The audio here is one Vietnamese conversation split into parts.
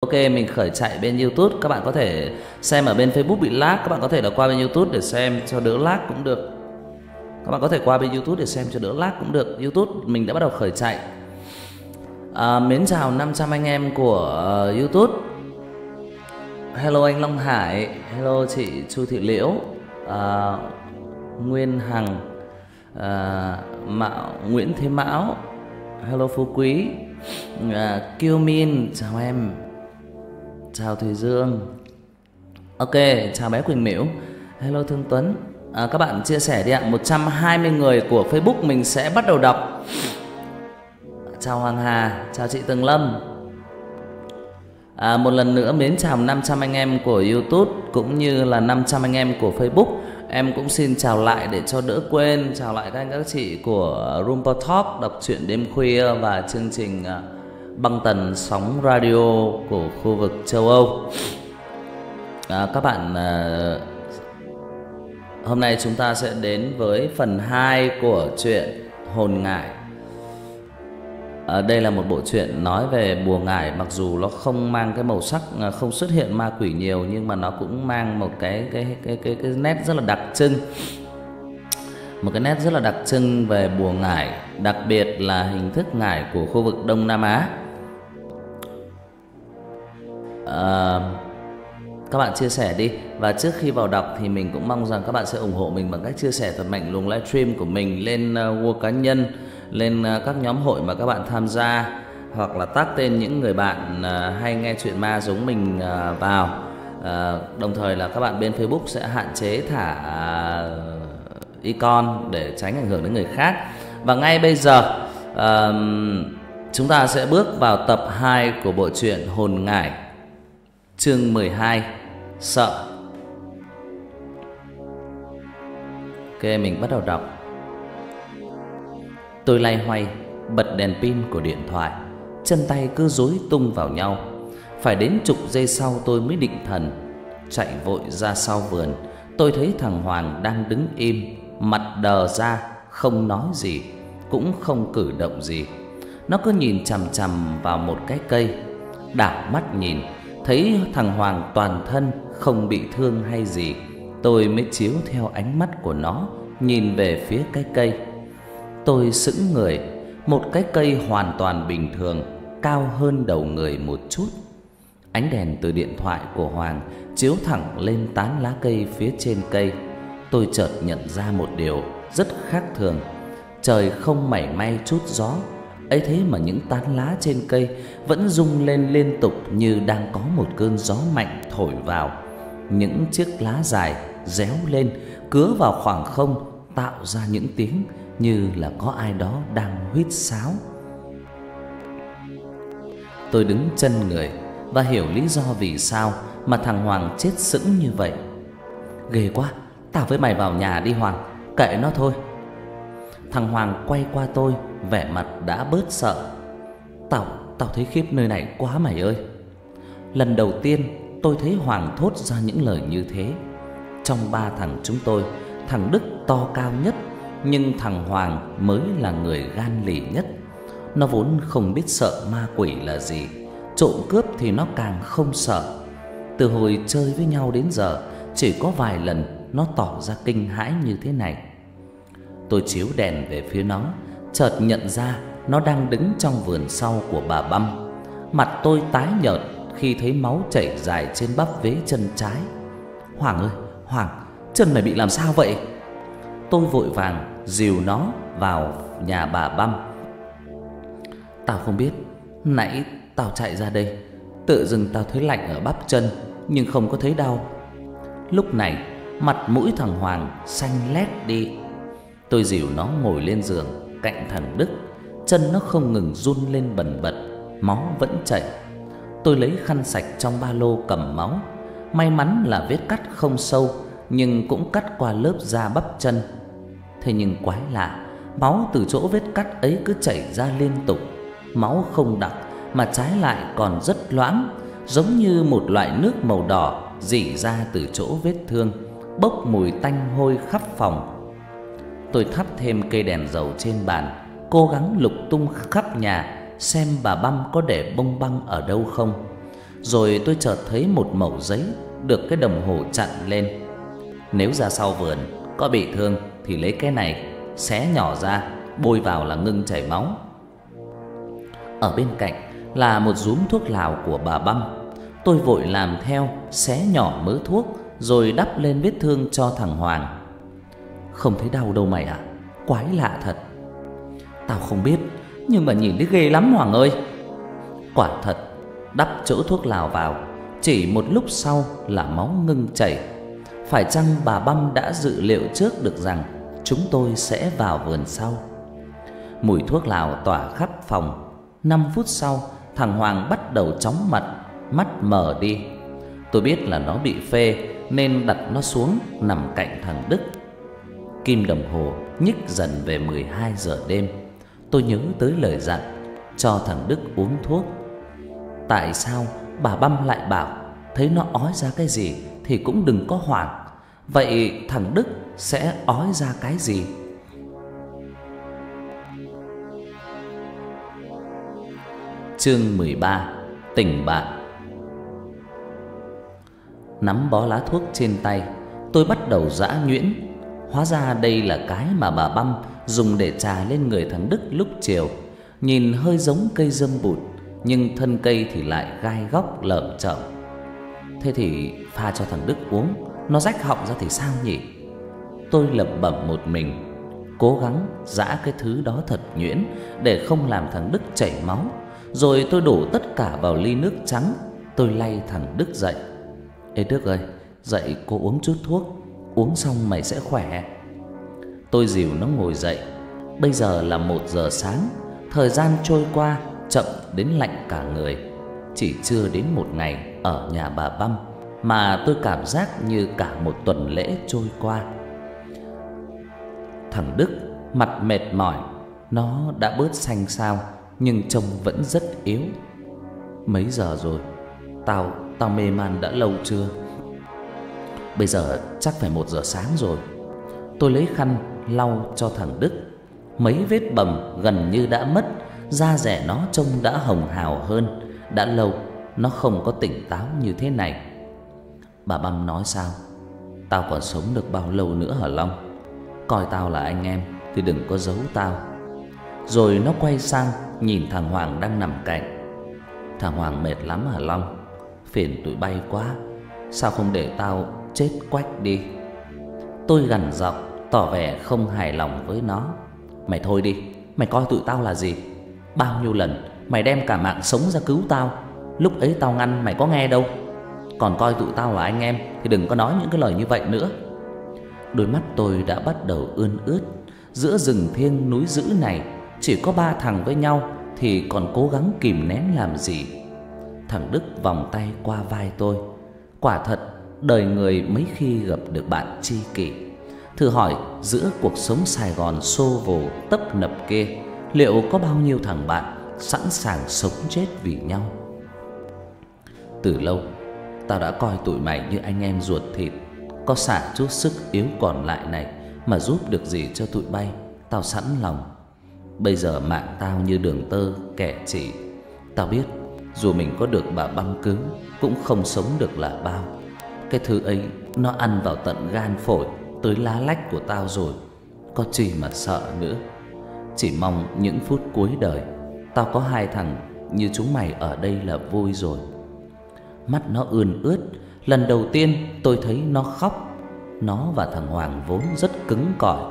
Ok, mình khởi chạy bên YouTube. Các bạn có thể xem ở bên Facebook bị lag, các bạn có thể là qua bên YouTube để xem cho đỡ lag cũng được. Các bạn có thể qua bên YouTube để xem cho đỡ lag cũng được. YouTube mình đã bắt đầu khởi chạy. Mến chào 500 anh em của YouTube. Hello anh Long Hải, hello chị Chu Thị Liễu, Nguyên Hằng, Nguyễn Thế Mão, hello Phú Quý, Kiêu Min, chào em, chào Thùy Dương. Ok, chào bé Quỳnh Miễu, hello Thương Tuấn. Các bạn chia sẻ đi ạ. 120 người của Facebook mình sẽ bắt đầu đọc. Chào Hoàng Hà, chào chị Tường Lâm. Một lần nữa mến chào 500 anh em của YouTube cũng như là 500 anh em của Facebook. Em cũng xin chào lại để cho đỡ quên. Chào lại các anh các chị của Rumpa Talk, đọc truyện đêm khuya và chương trình băng tần sóng radio của khu vực châu Âu. Các bạn, hôm nay chúng ta sẽ đến với phần 2 của truyện Hồn Ngải. Đây là một bộ truyện nói về bùa ngải, mặc dù nó không mang cái màu sắc, không xuất hiện ma quỷ nhiều, nhưng mà nó cũng mang một cái nét rất là đặc trưng. Một cái nét rất là đặc trưng về bùa ngải, đặc biệt là hình thức ngải của khu vực Đông Nam Á. Các bạn chia sẻ đi. Và trước khi vào đọc thì mình cũng mong rằng các bạn sẽ ủng hộ mình bằng cách chia sẻ thật mạnh luồng livestream của mình lên Word cá nhân, lên các nhóm hội mà các bạn tham gia, hoặc là tag tên những người bạn hay nghe chuyện ma giống mình vào. Đồng thời là các bạn bên Facebook sẽ hạn chế thả icon để tránh ảnh hưởng đến người khác. Và ngay bây giờ chúng ta sẽ bước vào tập 2 của bộ truyện Hồn Ngải, chương 12, Sợ. Ok, mình bắt đầu đọc. Tôi loay hoay bật đèn pin của điện thoại, chân tay cứ rối tung vào nhau. Phải đến chục giây sau tôi mới định thần. Chạy vội ra sau vườn, tôi thấy thằng Hoàng đang đứng im, mặt đờ ra, không nói gì, cũng không cử động gì. Nó cứ nhìn chằm chằm vào một cái cây. Đảo mắt nhìn, thấy thằng Hoàng toàn thân không bị thương hay gì. Tôi mới chiếu theo ánh mắt của nó, nhìn về phía cái cây. Tôi sững người. Một cái cây hoàn toàn bình thường, cao hơn đầu người một chút. Ánh đèn từ điện thoại của Hoàng chiếu thẳng lên tán lá cây phía trên cây. Tôi chợt nhận ra một điều rất khác thường. Trời không mảy may chút gió, ấy thế mà những tán lá trên cây vẫn rung lên liên tục như đang có một cơn gió mạnh thổi vào. Những chiếc lá dài réo lên, cứa vào khoảng không, tạo ra những tiếng như là có ai đó đang huýt sáo. Tôi đứng chân người và hiểu lý do vì sao mà thằng Hoàng chết sững như vậy. Ghê quá, tao với mày vào nhà đi Hoàng, kệ nó thôi. Thằng Hoàng quay qua tôi, vẻ mặt đã bớt sợ. Tao thấy khiếp nơi này quá mày ơi. Lần đầu tiên tôi thấy Hoàng thốt ra những lời như thế. Trong ba thằng chúng tôi, thằng Đức to cao nhất, nhưng thằng Hoàng mới là người gan lì nhất. Nó vốn không biết sợ ma quỷ là gì, trộm cướp thì nó càng không sợ. Từ hồi chơi với nhau đến giờ, chỉ có vài lần nó tỏ ra kinh hãi như thế này. Tôi chiếu đèn về phía nó, chợt nhận ra nó đang đứng trong vườn sau của bà Băm. Mặt tôi tái nhợt khi thấy máu chảy dài trên bắp vế chân trái. Hoàng ơi, Hoàng, chân mày bị làm sao vậy? Tôi vội vàng dìu nó vào nhà bà Băm. Tao không biết, nãy tao chạy ra đây, tự dưng tao thấy lạnh ở bắp chân nhưng không có thấy đau. Lúc này mặt mũi thằng Hoàng xanh lét đi. Tôi dìu nó ngồi lên giường cạnh thằng Đức. Chân nó không ngừng run lên bần bật, máu vẫn chảy. Tôi lấy khăn sạch trong ba lô cầm máu. May mắn là vết cắt không sâu, nhưng cũng cắt qua lớp da bắp chân. Thế nhưng quái lạ, máu từ chỗ vết cắt ấy cứ chảy ra liên tục. Máu không đặc mà trái lại còn rất loãng, giống như một loại nước màu đỏ rỉ ra từ chỗ vết thương, bốc mùi tanh hôi khắp phòng. Tôi thắp thêm cây đèn dầu trên bàn, cố gắng lục tung khắp nhà xem bà Băm có để bông băng ở đâu không. Rồi tôi chợt thấy một mẩu giấy được cái đồng hồ chặn lên. Nếu ra sau vườn có bị thương thì lấy cái này xé nhỏ ra, bôi vào là ngưng chảy máu. Ở bên cạnh là một rúm thuốc lào của bà Băm. Tôi vội làm theo, xé nhỏ mớ thuốc rồi đắp lên vết thương cho thằng Hoàng. Không thấy đau đâu mày à? Quái lạ thật. Tao không biết, nhưng mà nhìn thấy ghê lắm Hoàng ơi. Quả thật, đắp chỗ thuốc lào vào, chỉ một lúc sau là máu ngưng chảy. Phải chăng bà Băm đã dự liệu trước được rằng chúng tôi sẽ vào vườn sau? Mùi thuốc lào tỏa khắp phòng. 5 phút sau, thằng Hoàng bắt đầu chóng mặt, mắt mờ đi. Tôi biết là nó bị phê nên đặt nó xuống nằm cạnh thằng Đức. Kim đồng hồ nhích dần về 12 giờ đêm. Tôi nhớ tới lời dặn cho thằng Đức uống thuốc. Tại sao bà Băm lại bảo thấy nó ói ra cái gì thì cũng đừng có hoảng? Vậy thằng Đức sẽ ói ra cái gì? Chương 13: Tình bạn. Nắm bó lá thuốc trên tay, tôi bắt đầu giã nhuyễn. Hóa ra đây là cái mà bà Băm dùng để chà lên người thằng Đức lúc chiều. Nhìn hơi giống cây dâm bụt, nhưng thân cây thì lại gai góc lởm chởm. Thế thì pha cho thằng Đức uống, nó rách họng ra thì sao nhỉ? Tôi lẩm bẩm một mình, cố gắng giã cái thứ đó thật nhuyễn để không làm thằng Đức chảy máu. Rồi tôi đổ tất cả vào ly nước trắng. Tôi lay thằng Đức dậy. Ê Đức ơi, dậy cô uống chút thuốc, uống xong mày sẽ khỏe. Tôi dìu nó ngồi dậy. Bây giờ là 1 giờ sáng. Thời gian trôi qua chậm đến lạnh cả người. Chỉ chưa đến 1 ngày ở nhà bà Băm mà tôi cảm giác như cả một tuần lễ trôi qua. Thằng Đức mặt mệt mỏi, nó đã bớt xanh xao nhưng trông vẫn rất yếu. Mấy giờ rồi? Tao mê man đã lâu chưa? Bây giờ chắc phải 1 giờ sáng rồi. Tôi lấy khăn lau cho thằng Đức. Mấy vết bầm gần như đã mất, da dẻ nó trông đã hồng hào hơn. Đã lâu nó không có tỉnh táo như thế này. Bà Băm nói sao? Tao còn sống được bao lâu nữa hả Long? Coi tao là anh em thì đừng có giấu tao. Rồi nó quay sang nhìn thằng Hoàng đang nằm cạnh. Thằng Hoàng mệt lắm hả Long? Phiền tụi bay quá, sao không để tao chết quách đi? Tôi gằn giọng tỏ vẻ không hài lòng với nó. Mày thôi đi, mày coi tụi tao là gì? Bao nhiêu lần mày đem cả mạng sống ra cứu tao, lúc ấy tao ngăn mày có nghe đâu. Còn coi tụi tao là anh em thì đừng có nói những cái lời như vậy nữa. Đôi mắt tôi đã bắt đầu ươn ướt. Giữa rừng thiêng núi dữ này chỉ có 3 thằng với nhau thì còn cố gắng kìm nén làm gì? Thằng Đức vòng tay qua vai tôi. Quả thật, đời người mấy khi gặp được bạn tri kỷ. Thử hỏi giữa cuộc sống Sài Gòn xô vồ tấp nập kia, liệu có bao nhiêu thằng bạn sẵn sàng sống chết vì nhau? Từ lâu tao đã coi tụi mày như anh em ruột thịt. Có xả chút sức yếu còn lại này mà giúp được gì cho tụi bay, tao sẵn lòng. Bây giờ mạng tao như đường tơ kẻ chỉ. Tao biết dù mình có được bà Băm cứu cũng không sống được là bao. Cái thứ ấy nó ăn vào tận gan phổi tới lá lách của tao rồi, có gì mà sợ nữa. Chỉ mong những phút cuối đời tao có 2 thằng như chúng mày ở đây là vui rồi. Mắt nó ươn ướt. Lần đầu tiên tôi thấy nó khóc. Nó và thằng Hoàng vốn rất cứng cỏi.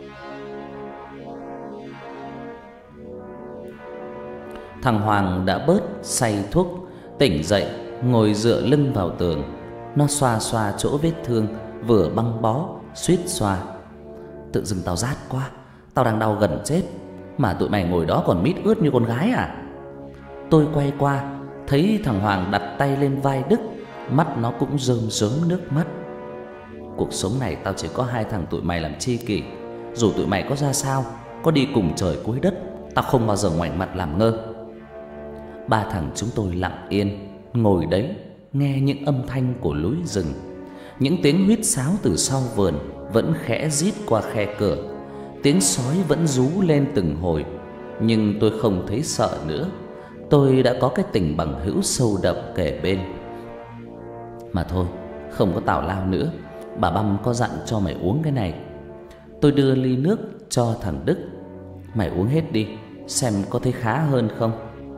Thằng Hoàng đã bớt say thuốc, tỉnh dậy ngồi dựa lưng vào tường. Nó xoa xoa chỗ vết thương, vừa băng bó suýt xoa. Tự dưng tao rát quá, tao đang đau gần chết mà tụi mày ngồi đó còn mít ướt như con gái à? Tôi quay qua thấy thằng Hoàng đặt tay lên vai Đức, mắt nó cũng rơm rớm nước mắt. Cuộc sống này tao chỉ có 2 thằng tụi mày làm tri kỷ. Dù tụi mày có ra sao, có đi cùng trời cuối đất, tao không bao giờ ngoảnh mặt làm ngơ. 3 thằng chúng tôi lặng yên ngồi đấy, nghe những âm thanh của núi rừng. Những tiếng huýt sáo từ sau vườn vẫn khẽ rít qua khe cửa. Tiếng sói vẫn rú lên từng hồi. Nhưng tôi không thấy sợ nữa. tôi đã có cái tình bằng hữu sâu đậm kề bên. Mà thôi, không có tào lao nữa, bà Băm có dặn cho mày uống cái này. Tôi đưa ly nước cho thằng Đức. Mày uống hết đi, xem có thấy khá hơn không.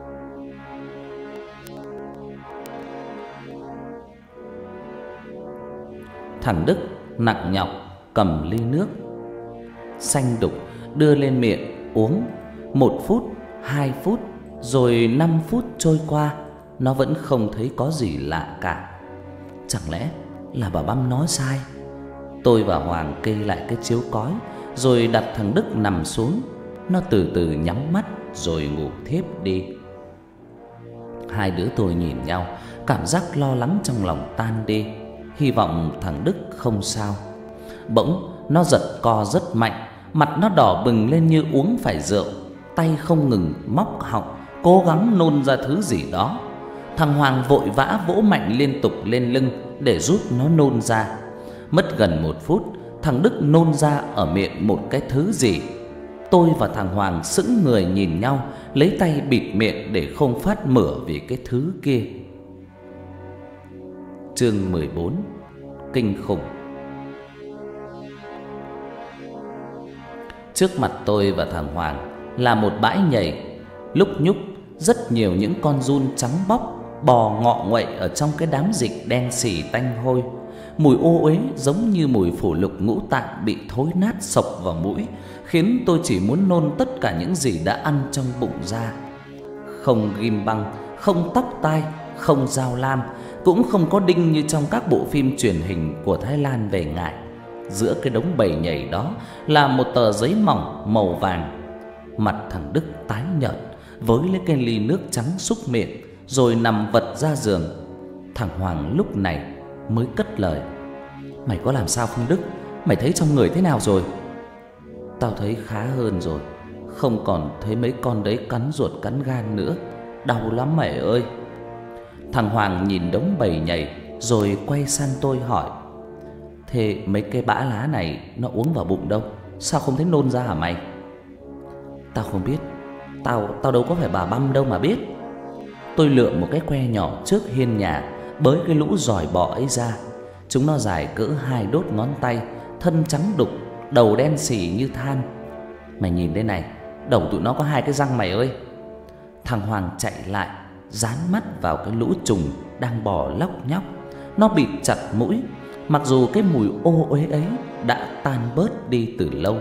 Thằng Đức nặng nhọc cầm ly nước xanh đục đưa lên miệng uống. 1 phút, 2 phút, rồi 5 phút trôi qua, nó vẫn không thấy có gì lạ cả. Chẳng lẽ là bà Băm nói sai? Tôi và Hoàng kê lại cái chiếu cói, rồi đặt thằng Đức nằm xuống. Nó từ từ nhắm mắt rồi ngủ thiếp đi. Hai đứa tôi nhìn nhau, cảm giác lo lắng trong lòng tan đi, hy vọng thằng Đức không sao. Bỗng nó giật co rất mạnh, mặt nó đỏ bừng lên như uống phải rượu, tay không ngừng móc họng, cố gắng nôn ra thứ gì đó. Thằng Hoàng vội vã vỗ mạnh liên tục lên lưng để giúp nó nôn ra. Mất gần 1 phút, thằng Đức nôn ra ở miệng một cái thứ gì. Tôi và thằng Hoàng sững người nhìn nhau, lấy tay bịt miệng để không phát mửa vì cái thứ kia. Chương 14: Kinh khủng. Trước mặt tôi và thằng Hoàng là một bãi nhầy, lúc nhúc rất nhiều những con giun trắng bóc bò ngọ nguậy ở trong cái đám dịch đen xì tanh hôi. Mùi ô uế giống như mùi phủ lục ngũ tạng bị thối nát sộc vào mũi, khiến tôi chỉ muốn nôn tất cả những gì đã ăn trong bụng ra. Không ghim băng, không tóc tai, không dao lam, cũng không có đinh như trong các bộ phim truyền hình của Thái Lan về ngại. Giữa cái đống bầy nhầy đó là một tờ giấy mỏng màu vàng. Mặt thằng Đức tái nhợt, với lấy cái ly nước trắng súc miệng, rồi nằm vật ra giường. Thằng Hoàng lúc này mới cất lời: Mày có làm sao không Đức? Mày thấy trong người thế nào rồi? Tao thấy khá hơn rồi, không còn thấy mấy con đấy cắn ruột cắn gan nữa. Đau lắm mày ơi. Thằng Hoàng nhìn đống bầy nhầy rồi quay sang tôi hỏi: Thế mấy cái bã lá này nó uống vào bụng đâu? Sao không thấy nôn ra hả mày? Tao không biết, Tao đâu có phải bà Băm đâu mà biết. Tôi lượm một cái que nhỏ trước hiên nhà, bới cái lũ giòi bọ ấy ra. Chúng nó dài cỡ 2 đốt ngón tay, thân trắng đục, đầu đen xì như than. Mày nhìn đây này, đầu tụi nó có 2 cái răng mày ơi. Thằng Hoàng chạy lại, dán mắt vào cái lũ trùng đang bò lóc nhóc. Nó bịt chặt mũi, mặc dù cái mùi ô uế ấy đã tan bớt đi từ lâu.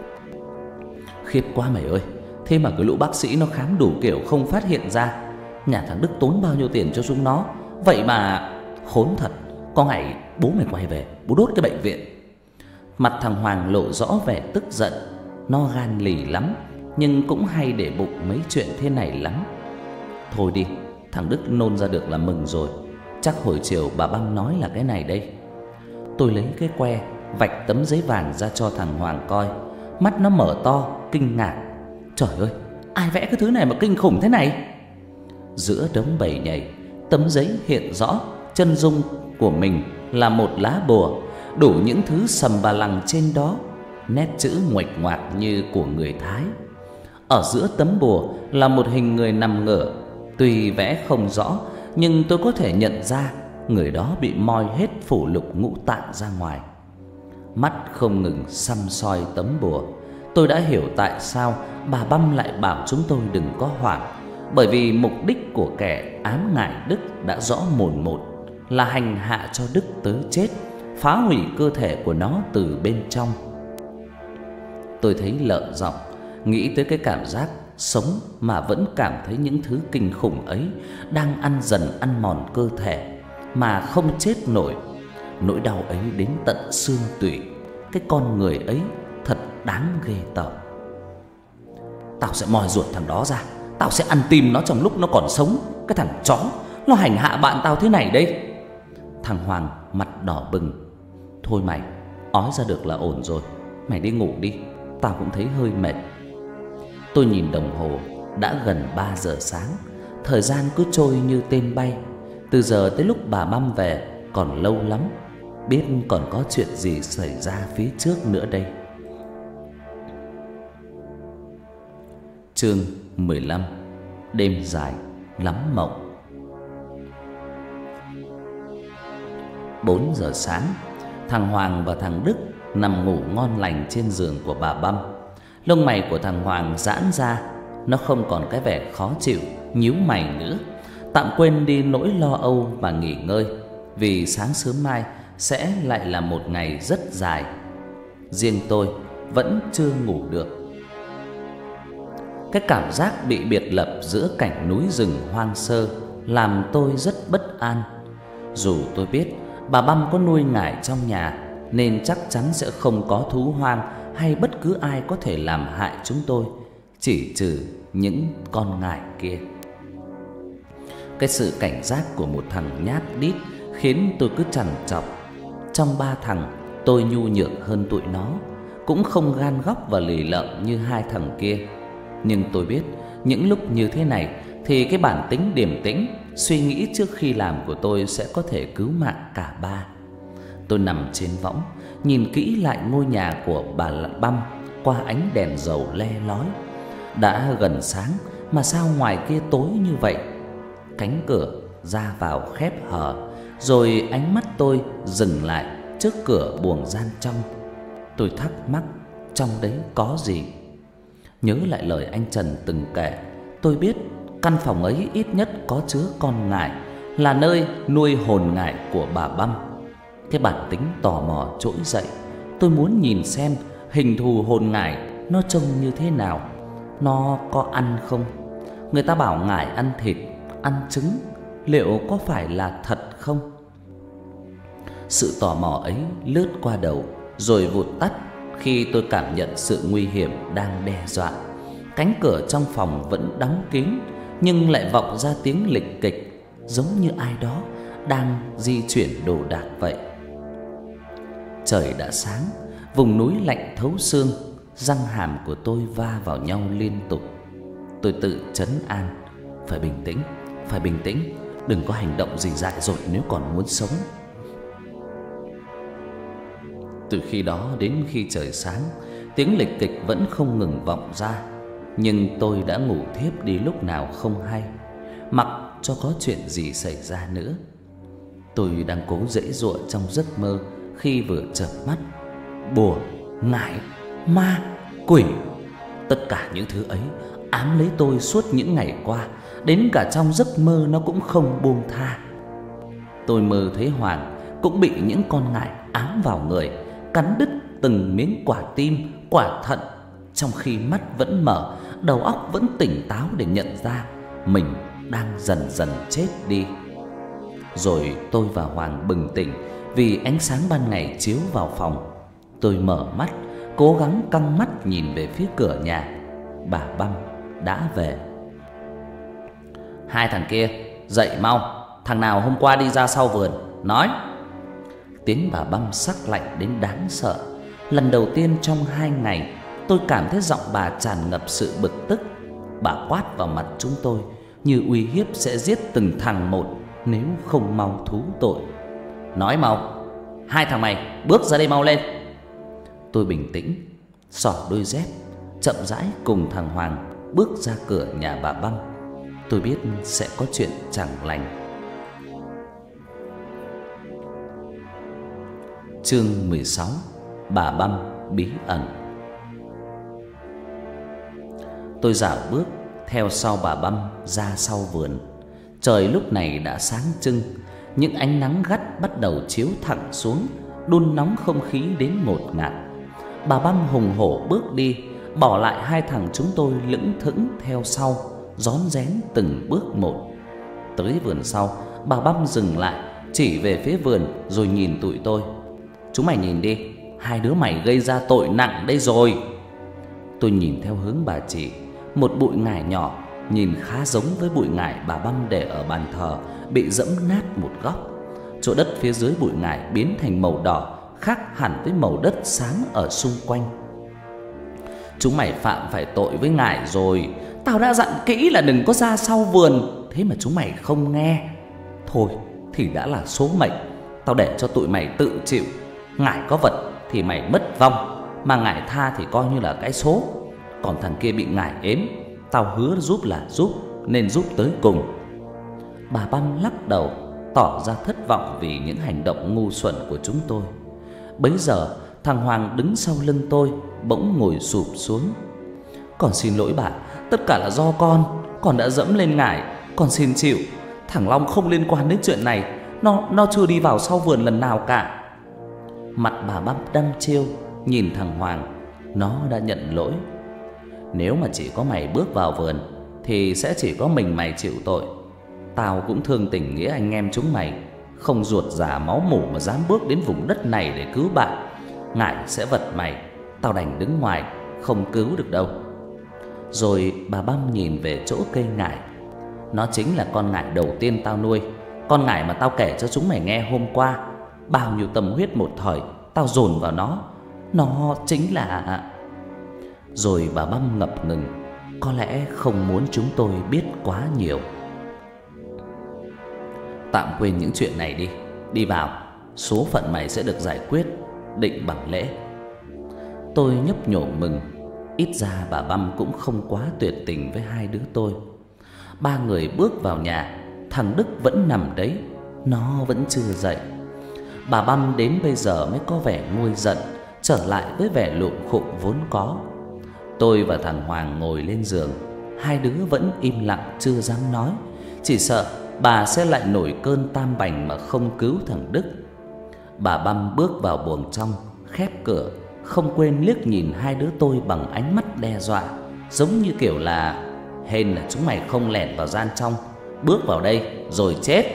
Khiếp quá mày ơi, thế mà cái lũ bác sĩ nó khám đủ kiểu không phát hiện ra. Nhà thằng Đức tốn bao nhiêu tiền cho chúng nó, vậy mà khốn thật. Có ngày bố mày quay về, bố đốt cái bệnh viện. Mặt thằng Hoàng lộ rõ vẻ tức giận. Nó gan lì lắm, nhưng cũng hay để bụng mấy chuyện thế này lắm. Thôi đi, thằng Đức nôn ra được là mừng rồi. Chắc hồi chiều bà Băm nói là cái này đây. Tôi lấy cái que, vạch tấm giấy vàng ra cho thằng Hoàng coi. Mắt nó mở to, kinh ngạc. Trời ơi, ai vẽ cái thứ này mà kinh khủng thế này? Giữa đống bầy nhầy, tấm giấy hiện rõ chân dung của mình là một lá bùa, đủ những thứ sầm bà lằng trên đó, nét chữ nguệch ngoạc như của người Thái. Ở giữa tấm bùa là một hình người nằm ngửa. Tuy vẽ không rõ, nhưng tôi có thể nhận ra người đó bị moi hết phủ lục ngũ tạng ra ngoài. Mắt không ngừng săm soi tấm bùa. Tôi đã hiểu tại sao bà Băm lại bảo chúng tôi đừng có hoảng. Bởi vì mục đích của kẻ ám ngại Đức đã rõ mồn một, là hành hạ cho Đức tới chết, phá hủy cơ thể của nó từ bên trong. Tôi thấy lợ giọng, nghĩ tới cái cảm giác sống mà vẫn cảm thấy những thứ kinh khủng ấy đang ăn dần ăn mòn cơ thể mà không chết nổi. Nỗi đau ấy đến tận xương tủy. Cái con người ấy thật đáng ghê tởm. Tao sẽ moi ruột thằng đó ra, tao sẽ ăn tim nó trong lúc nó còn sống. Cái thằng chó, nó hành hạ bạn tao thế này đây. Thằng Hoàng mặt đỏ bừng. Thôi mày, ói ra được là ổn rồi. Mày đi ngủ đi, tao cũng thấy hơi mệt. Tôi nhìn đồng hồ, đã gần 3 giờ sáng. Thời gian cứ trôi như tên bay. Từ giờ tới lúc bà Băm về còn lâu lắm. Biết còn có chuyện gì xảy ra phía trước nữa đây. Chương 15: Đêm dài. lắm mộng. 4 giờ sáng, thằng Hoàng và thằng Đức nằm ngủ ngon lành trên giường của bà Băm. Lông mày của thằng Hoàng giãn ra, nó không còn cái vẻ khó chịu, nhíu mày nữa, tạm quên đi nỗi lo âu và nghỉ ngơi, vì sáng sớm mai sẽ lại là một ngày rất dài. Riêng tôi vẫn chưa ngủ được. Cái cảm giác bị biệt lập giữa cảnh núi rừng hoang sơ làm tôi rất bất an. Dù tôi biết bà Băm có nuôi ngải trong nhà nên chắc chắn sẽ không có thú hoang hay bất cứ ai có thể làm hại chúng tôi, chỉ trừ những con ngải kia. Cái sự cảnh giác của một thằng nhát đít khiến tôi cứ trằn trọc. Trong 3 thằng, tôi nhu nhược hơn tụi nó, cũng không gan góc và lì lợm như 2 thằng kia. Nhưng tôi biết những lúc như thế này thì cái bản tính điềm tĩnh, suy nghĩ trước khi làm của tôi sẽ có thể cứu mạng cả 3. Tôi nằm trên võng, nhìn kỹ lại ngôi nhà của bà Băm qua ánh đèn dầu le lói. Đã gần sáng mà sao ngoài kia tối như vậy? Cánh cửa ra vào khép hờ, rồi ánh mắt tôi dừng lại trước cửa buồng gian trong. Tôi thắc mắc trong đấy có gì. Nhớ lại lời anh Trần từng kể, tôi biết căn phòng ấy ít nhất có chứa con ngải, là nơi nuôi hồn ngải của bà Băm. Cái bản tính tò mò trỗi dậy. Tôi muốn nhìn xem hình thù hồn ngải nó trông như thế nào, nó có ăn không. Người ta bảo ngải ăn thịt, ăn trứng, liệu có phải là thật không? Sự tò mò ấy lướt qua đầu rồi vụt tắt khi tôi cảm nhận sự nguy hiểm đang đe dọa. Cánh cửa trong phòng vẫn đóng kín, nhưng lại vọng ra tiếng lịch kịch, giống như ai đó đang di chuyển đồ đạc vậy. Trời đã sáng, vùng núi lạnh thấu xương, răng hàm của tôi va vào nhau liên tục. Tôi tự trấn an, phải bình tĩnh, đừng có hành động gì dại dột nếu còn muốn sống. Từ khi đó đến khi trời sáng, tiếng lịch kịch vẫn không ngừng vọng ra, nhưng tôi đã ngủ thiếp đi lúc nào không hay, mặc cho có chuyện gì xảy ra nữa. Tôi đang cố giãy giụa trong giấc mơ khi vừa chợp mắt, bùa, ngải, ma, quỷ, tất cả những thứ ấy ám lấy tôi suốt những ngày qua, đến cả trong giấc mơ nó cũng không buông tha. Tôi mơ thấy Hoàng cũng bị những con ngải ám vào người, cắn đứt từng miếng quả tim, quả thận, trong khi mắt vẫn mở, đầu óc vẫn tỉnh táo để nhận ra mình đang dần dần chết đi. Rồi tôi và Hoàng bừng tỉnh vì ánh sáng ban ngày chiếu vào phòng. Tôi mở mắt, cố gắng căng mắt nhìn về phía cửa nhà. Bà Băm đã về. "Hai thằng kia, dậy mau, thằng nào hôm qua đi ra sau vườn, nói." Tiếng bà Băm sắc lạnh đến đáng sợ. Lần đầu tiên trong 2 ngày, tôi cảm thấy giọng bà tràn ngập sự bực tức. Bà quát vào mặt chúng tôi như uy hiếp sẽ giết từng thằng một nếu không mau thú tội. "Nói mau, hai thằng mày bước ra đây mau lên." Tôi bình tĩnh, xỏ đôi dép, chậm rãi cùng thằng Hoàng bước ra cửa nhà bà Băm. Tôi biết sẽ có chuyện chẳng lành. Chương 16: Bà Băm bí ẩn. Tôi dạo bước theo sau bà Băm ra sau vườn. Trời lúc này đã sáng trưng, những ánh nắng gắt bắt đầu chiếu thẳng xuống, đun nóng không khí đến ngột ngạt. Bà Băm hùng hổ bước đi, bỏ lại 2 thằng chúng tôi lững thững theo sau, rón rén từng bước một. Tới vườn sau, bà Băm dừng lại, chỉ về phía vườn rồi nhìn tụi tôi. "Chúng mày nhìn đi, hai đứa mày gây ra tội nặng đây rồi." Tôi nhìn theo hướng bà chỉ. Một bụi ngải nhỏ, nhìn khá giống với bụi ngải bà Băm để ở bàn thờ, bị giẫm nát một góc. Chỗ đất phía dưới bụi ngải biến thành màu đỏ, khác hẳn với màu đất sáng ở xung quanh. "Chúng mày phạm phải tội với ngải rồi. Tao đã dặn kỹ là đừng có ra sau vườn, thế mà chúng mày không nghe. Thôi thì đã là số mệnh, tao để cho tụi mày tự chịu. Ngải có vật thì mày mất vong, mà ngải tha thì coi như là cái số. Còn thằng kia bị ngải ếm, tao hứa giúp là giúp, nên giúp tới cùng. Bà Băm lắc đầu, tỏ ra thất vọng vì những hành động ngu xuẩn của chúng tôi. Bấy giờ thằng Hoàng đứng sau lưng tôi bỗng ngồi xụp xuống. "Con xin lỗi bà, tất cả là do con đã dẫm lên ngải, con xin chịu. Thằng Long không liên quan đến chuyện này, nó chưa đi vào sau vườn lần nào cả." Mặt bà Băm đăm chiêu nhìn thằng Hoàng, nó đã nhận lỗi. "Nếu mà chỉ có mày bước vào vườn thì sẽ chỉ có mình mày chịu tội. Tao cũng thương tình nghĩa anh em chúng mày, không ruột già máu mủ mà dám bước đến vùng đất này để cứu bạn. Ngải sẽ vật mày, tao đành đứng ngoài, không cứu được đâu." Rồi bà Băm nhìn về chỗ cây ngải. "Nó chính là con ngải đầu tiên tao nuôi, con ngải mà tao kể cho chúng mày nghe hôm qua. Bao nhiêu tâm huyết một thời tao dồn vào nó chính là..." Rồi bà Băm ngập ngừng, có lẽ không muốn chúng tôi biết quá nhiều. "Tạm quên những chuyện này đi, đi vào, số phận mày sẽ được giải quyết, định bằng lễ." Tôi nhấp nhổm mừng, ít ra bà Băm cũng không quá tuyệt tình với hai đứa tôi. Ba người bước vào nhà, thằng Đức vẫn nằm đấy, nó vẫn chưa dậy. Bà Băm đến bây giờ mới có vẻ nguôi giận, trở lại với vẻ lụm khụm vốn có. Tôi và thằng Hoàng ngồi lên giường, hai đứa vẫn im lặng chưa dám nói, chỉ sợ bà sẽ lại nổi cơn tam bành mà không cứu thằng Đức. Bà Băm bước vào buồng trong, khép cửa, không quên liếc nhìn hai đứa tôi bằng ánh mắt đe dọa, giống như kiểu là hên là chúng mày không lẻn vào gian trong, bước vào đây rồi chết.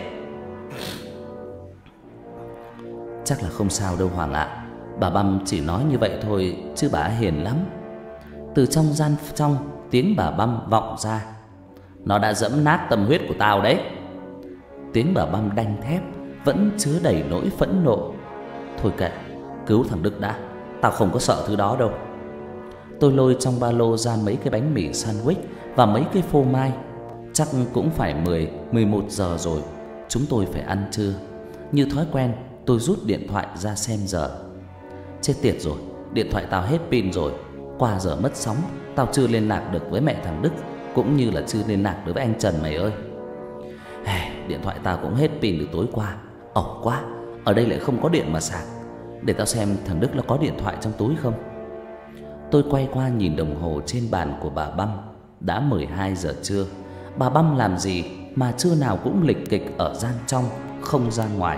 "Chắc là không sao đâu Hoàng ạ, bà Băm chỉ nói như vậy thôi chứ bà hiền lắm." Từ trong gian trong, tiếng bà Băm vọng ra: "Nó đã dẫm nát tâm huyết của tao đấy." Tiếng bà Băm đanh thép vẫn chứa đầy nỗi phẫn nộ. "Thôi kệ, cứu thằng Đức đã, tao không có sợ thứ đó đâu." Tôi lôi trong ba lô ra mấy cái bánh mì sandwich và mấy cái phô mai. Chắc cũng phải 11 giờ rồi, chúng tôi phải ăn trưa. Như thói quen, tôi rút điện thoại ra xem giờ. Chết tiệt rồi, điện thoại tao hết pin rồi. Qua giờ mất sóng, tao chưa liên lạc được với mẹ thằng Đức, cũng như là chưa liên lạc được với anh Trần mày ơi. Điện thoại tao cũng hết pin từ tối qua. Ẩu quá, ở đây lại không có điện mà sạc. Để tao xem thằng Đức nó có điện thoại trong túi không. Tôi quay qua nhìn đồng hồ trên bàn của bà Băm. Đã 12 giờ trưa. Bà Băm làm gì mà trưa nào cũng lịch kịch ở gian trong, không ra ngoài.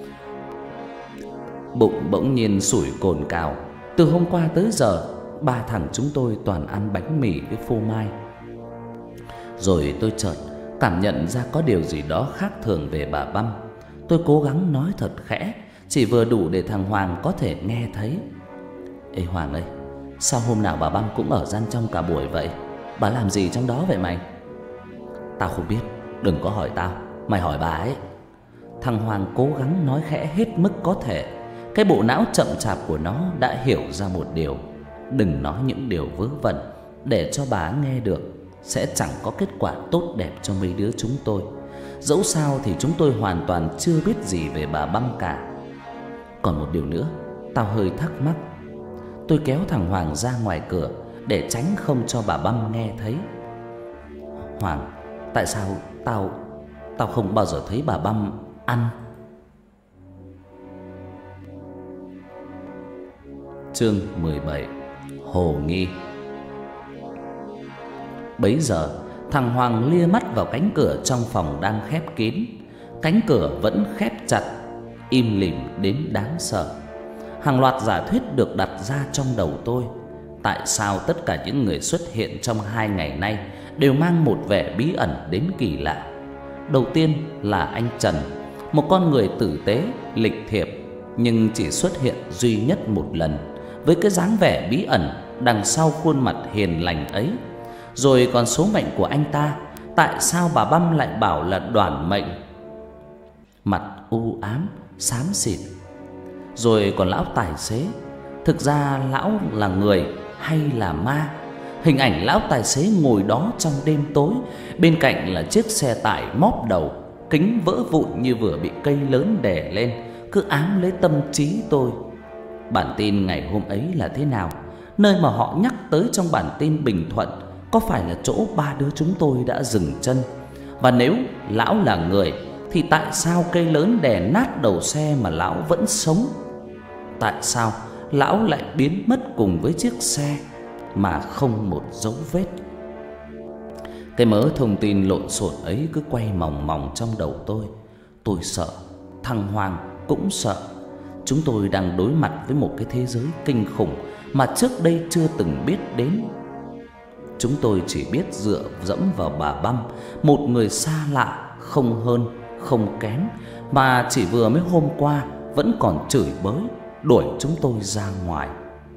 Bụng bỗng nhiên sủi cồn cào. Từ hôm qua tới giờ, ba thằng chúng tôi toàn ăn bánh mì với phô mai. Rồi tôi chợt cảm nhận ra có điều gì đó khác thường về bà Băm. Tôi cố gắng nói thật khẽ, chỉ vừa đủ để thằng Hoàng có thể nghe thấy. "Ê Hoàng ơi, sao hôm nào bà Băm cũng ở gian trong cả buổi vậy? Bà làm gì trong đó vậy mày?" "Tao không biết, đừng có hỏi tao, mày hỏi bà ấy." Thằng Hoàng cố gắng nói khẽ hết mức có thể. Cái bộ não chậm chạp của nó đã hiểu ra một điều: đừng nói những điều vớ vẩn, để cho bà nghe được sẽ chẳng có kết quả tốt đẹp cho mấy đứa chúng tôi. Dẫu sao thì chúng tôi hoàn toàn chưa biết gì về bà Băm cả. Còn một điều nữa, tao hơi thắc mắc. Tôi kéo thằng Hoàng ra ngoài cửa để tránh không cho bà Băm nghe thấy. "Hoàng, tại sao tao không bao giờ thấy bà Băm ăn?" Chương 17: Hồ nghi. Bấy giờ thằng Hoàng lia mắt vào cánh cửa trong phòng đang khép kín. Cánh cửa vẫn khép chặt, im lìm đến đáng sợ. Hàng loạt giả thuyết được đặt ra trong đầu tôi. Tại sao tất cả những người xuất hiện trong 2 ngày nay đều mang một vẻ bí ẩn đến kỳ lạ? Đầu tiên là anh Trần, một con người tử tế, lịch thiệp, nhưng chỉ xuất hiện duy nhất một lần, với cái dáng vẻ bí ẩn đằng sau khuôn mặt hiền lành ấy. Rồi còn số mệnh của anh ta, tại sao bà Băm lại bảo là đoản mệnh? Mặt u ám, xám xịt. Rồi còn lão tài xế, thực ra lão là người hay là ma? Hình ảnh lão tài xế ngồi đó trong đêm tối, bên cạnh là chiếc xe tải móp đầu, kính vỡ vụn như vừa bị cây lớn đè lên, cứ ám lấy tâm trí tôi. Bản tin ngày hôm ấy là thế nào? Nơi mà họ nhắc tới trong bản tin Bình Thuận có phải là chỗ ba đứa chúng tôi đã dừng chân? Và nếu lão là người thì tại sao cây lớn đè nát đầu xe mà lão vẫn sống? Tại sao lão lại biến mất cùng với chiếc xe mà không một dấu vết? Cái mớ thông tin lộn xộn ấy cứ quay mòng mòng trong đầu tôi. Tôi sợ, thằng Hoàng cũng sợ. Chúng tôi đang đối mặt với một cái thế giới kinh khủng mà trước đây chưa từng biết đến. Chúng tôi chỉ biết dựa dẫm vào bà Băm, một người xa lạ, không hơn không kém, mà chỉ vừa mới hôm qua vẫn còn chửi bới đuổi chúng tôi ra ngoài.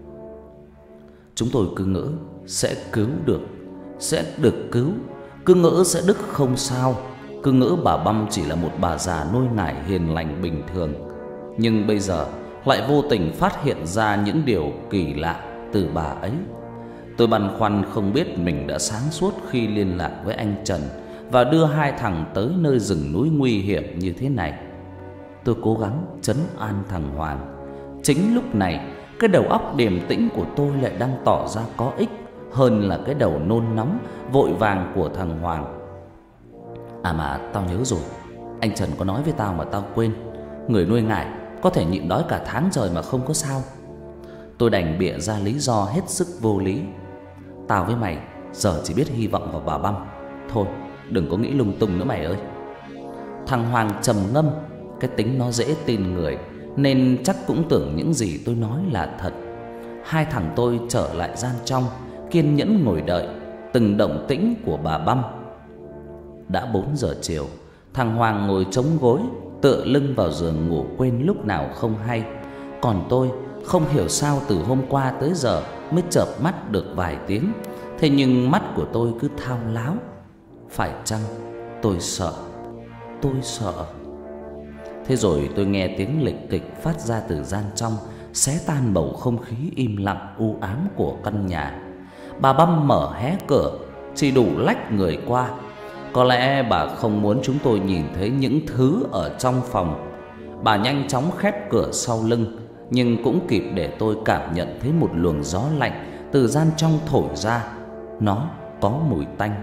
Chúng tôi cứ ngỡ sẽ cứu được, sẽ được cứu, cứ ngỡ sẽ Đức không sao, cứ ngỡ bà Băm chỉ là một bà già nôi nải hiền lành bình thường. Nhưng bây giờ lại vô tình phát hiện ra những điều kỳ lạ từ bà ấy. Tôi băn khoăn không biết mình đã sáng suốt khi liên lạc với anh Trần và đưa hai thằng tới nơi rừng núi nguy hiểm như thế này. Tôi cố gắng trấn an thằng Hoàng. Chính lúc này, cái đầu óc điềm tĩnh của tôi lại đang tỏ ra có ích hơn là cái đầu nôn nóng vội vàng của thằng Hoàng. À mà tao nhớ rồi, anh Trần có nói với tao mà tao quên. Người nuôi ngải có thể nhịn đói cả tháng trời mà không có sao. Tôi đành bịa ra lý do hết sức vô lý. Tao với mày giờ chỉ biết hy vọng vào bà Băm. Thôi đừng có nghĩ lung tung nữa mày ơi. Thằng Hoàng trầm ngâm. Cái tính nó dễ tin người nên chắc cũng tưởng những gì tôi nói là thật. Hai thằng tôi trở lại gian trong, kiên nhẫn ngồi đợi từng động tĩnh của bà Băm. Đã 4 giờ chiều, thằng Hoàng ngồi chống gối, tựa lưng vào giường ngủ quên lúc nào không hay. Còn tôi không hiểu sao từ hôm qua tới giờ mới chợp mắt được vài tiếng. Thế nhưng mắt của tôi cứ thao láo. Phải chăng tôi sợ? Tôi sợ. Thế rồi tôi nghe tiếng lịch kịch phát ra từ gian trong, xé tan bầu không khí im lặng u ám của căn nhà. Bà Băm mở hé cửa, chỉ đủ lách người qua. Có lẽ bà không muốn chúng tôi nhìn thấy những thứ ở trong phòng. Bà nhanh chóng khép cửa sau lưng, nhưng cũng kịp để tôi cảm nhận thấy một luồng gió lạnh từ gian trong thổi ra. Nó có mùi tanh.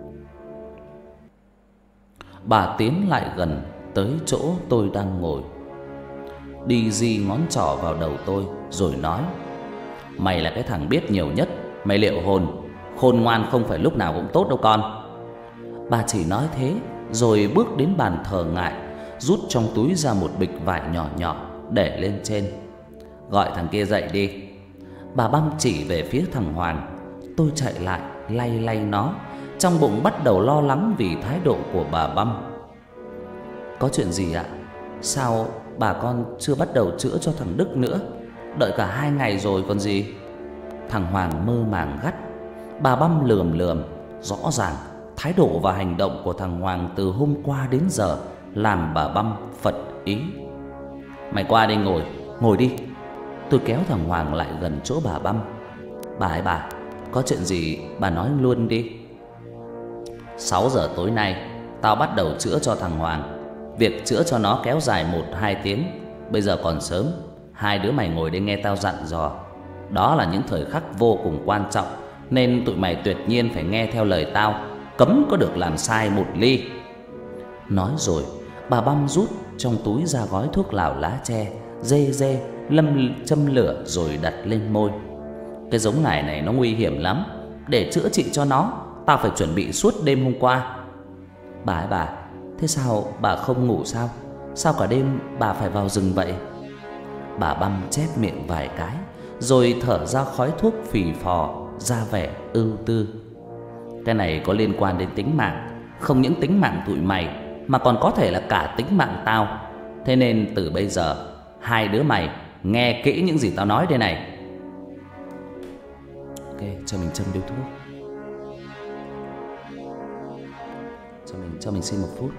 Bà tiến lại gần tới chỗ tôi đang ngồi, đi di ngón trỏ vào đầu tôi rồi nói: "Mày là cái thằng biết nhiều nhất, mày liệu hồn. Khôn ngoan không phải lúc nào cũng tốt đâu con." Bà chỉ nói thế rồi bước đến bàn thờ ngại, rút trong túi ra một bịch vải nhỏ nhỏ để lên trên. "Gọi thằng kia dậy đi." Bà Băm chỉ về phía thằng Hoàng. Tôi chạy lại lay lay nó, trong bụng bắt đầu lo lắng vì thái độ của bà Băm. "Có chuyện gì ạ? Sao bà con chưa bắt đầu chữa cho thằng Đức nữa? Đợi cả 2 ngày rồi còn gì?" Thằng Hoàng mơ màng gắt. Bà Băm lườm lườm. Rõ ràng thái độ và hành động của thằng Hoàng từ hôm qua đến giờ làm bà Băm phật ý. "Mày qua đây ngồi, ngồi đi." Tôi kéo thằng Hoàng lại gần chỗ bà Băm. "Bà ơi bà, có chuyện gì bà nói luôn đi." 6 giờ tối nay tao bắt đầu chữa cho thằng Hoàng. Việc chữa cho nó kéo dài 1-2 tiếng. Bây giờ còn sớm, hai đứa mày ngồi đây nghe tao dặn dò. Đó là những thời khắc vô cùng quan trọng, nên tụi mày tuyệt nhiên phải nghe theo lời tao, cấm có được làm sai một ly. Nói rồi bà Băm rút trong túi ra gói thuốc lào lá tre, dê châm lửa rồi đặt lên môi. "Cái giống này nó nguy hiểm lắm. Để chữa trị cho nó, tao phải chuẩn bị suốt đêm hôm qua." "Bà ơi bà, thế sao bà không ngủ sao? Sao cả đêm bà phải vào rừng vậy?" Bà Băm chép miệng vài cái rồi thở ra khói thuốc phì phò, ra vẻ ưu tư. "Cái này có liên quan đến tính mạng. Không những tính mạng tụi mày mà còn có thể là cả tính mạng tao. Thế nên từ bây giờ hai đứa mày nghe kỹ những gì tao nói đây này." Ok, cho mình châm điếu thuốc. Cho mình xin 1 phút.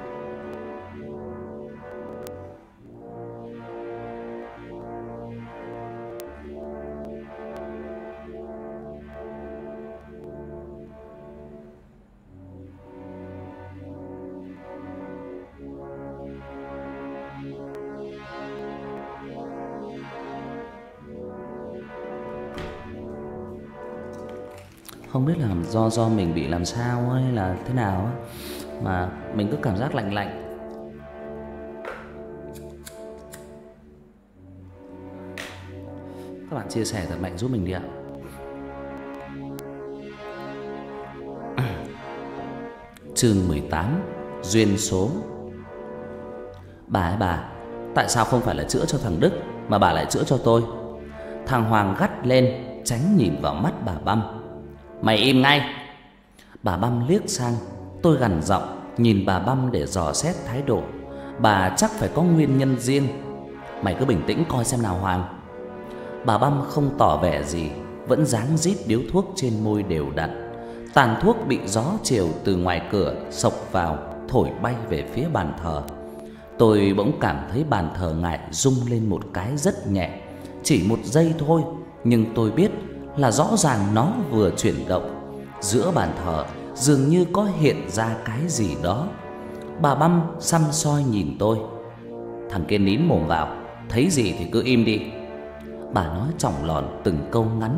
Không biết là do mình bị làm sao hay là thế nào á, mà mình cứ cảm giác lạnh lạnh. Các bạn chia sẻ thật mạnh giúp mình đi ạ. Chương 18: Duyên số. Bà ơi bà, tại sao không phải là chữa cho thằng Đức mà bà lại chữa cho tôi? Thằng Hoàng gắt lên, tránh nhìn vào mắt bà Băm. Mày im ngay! Bà Băm liếc sang, tôi gằn giọng nhìn bà Băm để dò xét thái độ. Bà chắc phải có nguyên nhân riêng. Mày cứ bình tĩnh coi xem nào Hoàng. Bà Băm không tỏ vẻ gì, vẫn dáng rít điếu thuốc trên môi đều đặn. Tàn thuốc bị gió chiều từ ngoài cửa xộc vào, thổi bay về phía bàn thờ. Tôi bỗng cảm thấy bàn thờ ngại rung lên một cái rất nhẹ. Chỉ một giây thôi, nhưng tôi biết là rõ ràng nó vừa chuyển động. Giữa bàn thờ dường như có hiện ra cái gì đó. Bà Băm săm soi nhìn tôi. Thằng kia nín mồm vào, thấy gì thì cứ im đi. Bà nói chỏng lòn từng câu ngắn.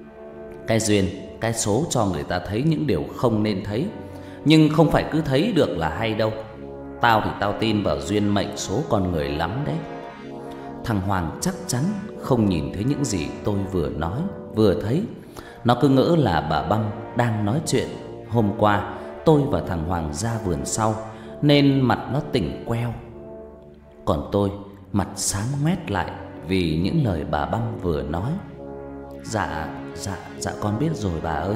Cái duyên, cái số cho người ta thấy những điều không nên thấy, nhưng không phải cứ thấy được là hay đâu. Tao thì tao tin vào duyên mệnh số con người lắm đấy. Thằng Hoàng chắc chắn không nhìn thấy những gì tôi vừa nói vừa thấy. Nó cứ ngỡ là bà Băm đang nói chuyện. Hôm qua tôi và thằng Hoàng ra vườn sau nên mặt nó tỉnh queo. Còn tôi mặt xám ngoét lại vì những lời bà Băm vừa nói. Dạ con biết rồi bà ơi.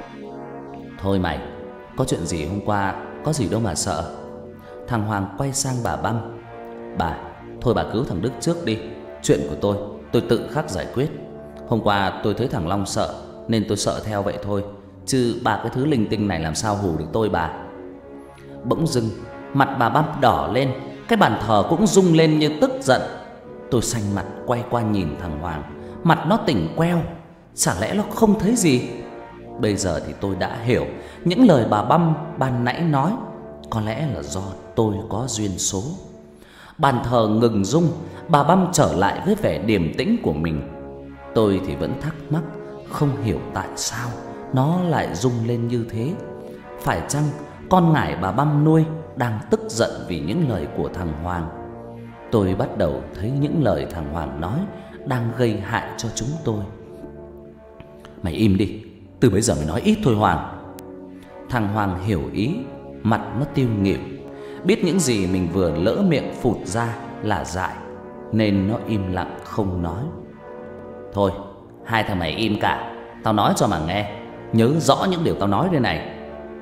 Thôi mày, có chuyện gì hôm qua, có gì đâu mà sợ. Thằng Hoàng quay sang bà Băm. Bà, thôi bà cứu thằng Đức trước đi. Chuyện của tôi tự khắc giải quyết. Hôm qua tôi thấy thằng Long sợ nên tôi sợ theo vậy thôi, chứ bà cái thứ linh tinh này làm sao hù được tôi bà. Bỗng dưng mặt bà Băm đỏ lên, cái bàn thờ cũng rung lên như tức giận. Tôi xanh mặt quay qua nhìn thằng Hoàng. Mặt nó tỉnh queo, chả lẽ nó không thấy gì? Bây giờ thì tôi đã hiểu những lời bà Băm ban nãy nói. Có lẽ là do tôi có duyên số. Bàn thờ ngừng rung, bà Băm trở lại với vẻ điềm tĩnh của mình. Tôi thì vẫn thắc mắc, không hiểu tại sao nó lại rung lên như thế. Phải chăng con ngải bà Băm nuôi đang tức giận vì những lời của thằng Hoàng? Tôi bắt đầu thấy những lời thằng Hoàng nói đang gây hại cho chúng tôi. Mày im đi, từ bây giờ mày nói ít thôi Hoàng. Thằng Hoàng hiểu ý, mặt nó tiêu nghỉu. Biết những gì mình vừa lỡ miệng phụt ra là dại, nên nó im lặng không nói. Thôi, hai thằng mày im cả, tao nói cho mà nghe. Nhớ rõ những điều tao nói đây này.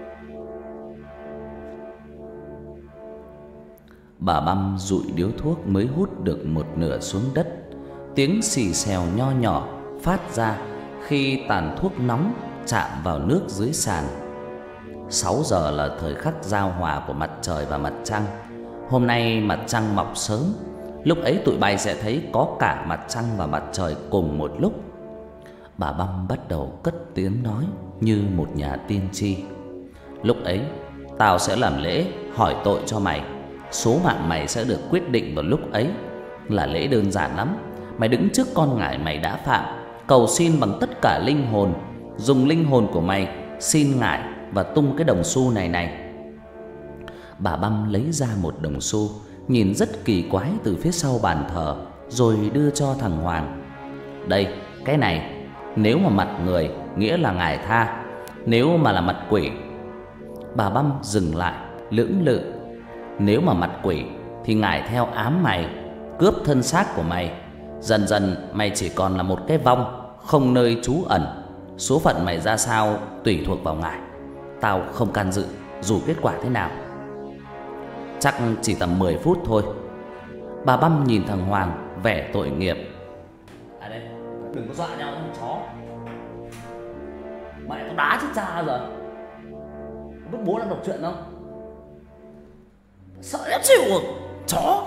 Bà Băm dụi điếu thuốc mới hút được một nửa xuống đất. Tiếng xì xèo nho nhỏ phát ra khi tàn thuốc nóng chạm vào nước dưới sàn. 6 giờ là thời khắc giao hòa của mặt trời và mặt trăng. Hôm nay mặt trăng mọc sớm. Lúc ấy tụi bay sẽ thấy có cả mặt trăng và mặt trời cùng một lúc. Bà Băm bắt đầu cất tiếng nói như một nhà tiên tri. Lúc ấy tao sẽ làm lễ hỏi tội cho mày. Số mạng mày sẽ được quyết định vào lúc ấy. Là lễ đơn giản lắm. Mày đứng trước con ngải mày đã phạm, cầu xin bằng tất cả linh hồn. Dùng linh hồn của mày xin ngải và tung cái đồng xu này này. Bà Băm lấy ra một đồng xu, nhìn rất kỳ quái từ phía sau bàn thờ, rồi đưa cho thằng Hoàng. Đây, cái này, nếu mà mặt người nghĩa là ngải tha, nếu mà là mặt quỷ. Bà Băm dừng lại, lưỡng lự. Nếu mà mặt quỷ thì ngải theo ám mày, cướp thân xác của mày. Dần dần mày chỉ còn là một cái vong, không nơi trú ẩn. Số phận mày ra sao tùy thuộc vào ngải. Tao không can dự dù kết quả thế nào. Chắc chỉ tầm 10 phút thôi. Bà Băm nhìn thằng Hoàng vẻ tội nghiệp. À đây, đừng có dọa nhau nhá chó. Mày tao đá chết cha rồi. Biết bố đang đọc chuyện không? Sợ ép chịu rồi, chó.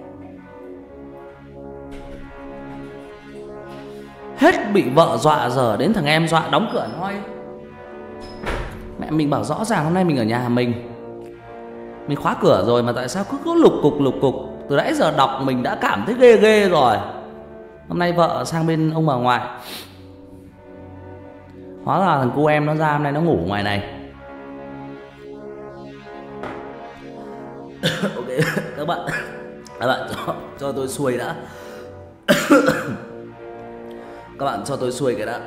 Hết bị vợ dọa giờ đến thằng em dọa đóng cửa nói. Mẹ mình bảo rõ ràng hôm nay mình ở nhà mình khóa cửa rồi mà tại sao cứ lục cục. Từ nãy giờ đọc mình đã cảm thấy ghê ghê rồi. Hôm nay vợ sang bên ông bà ngoại. Hóa ra thằng cô em nó ra hôm nay nó ngủ ngoài này. Ok, các bạn cho tôi xuôi đã. Các bạn cho tôi xuôi cái đã.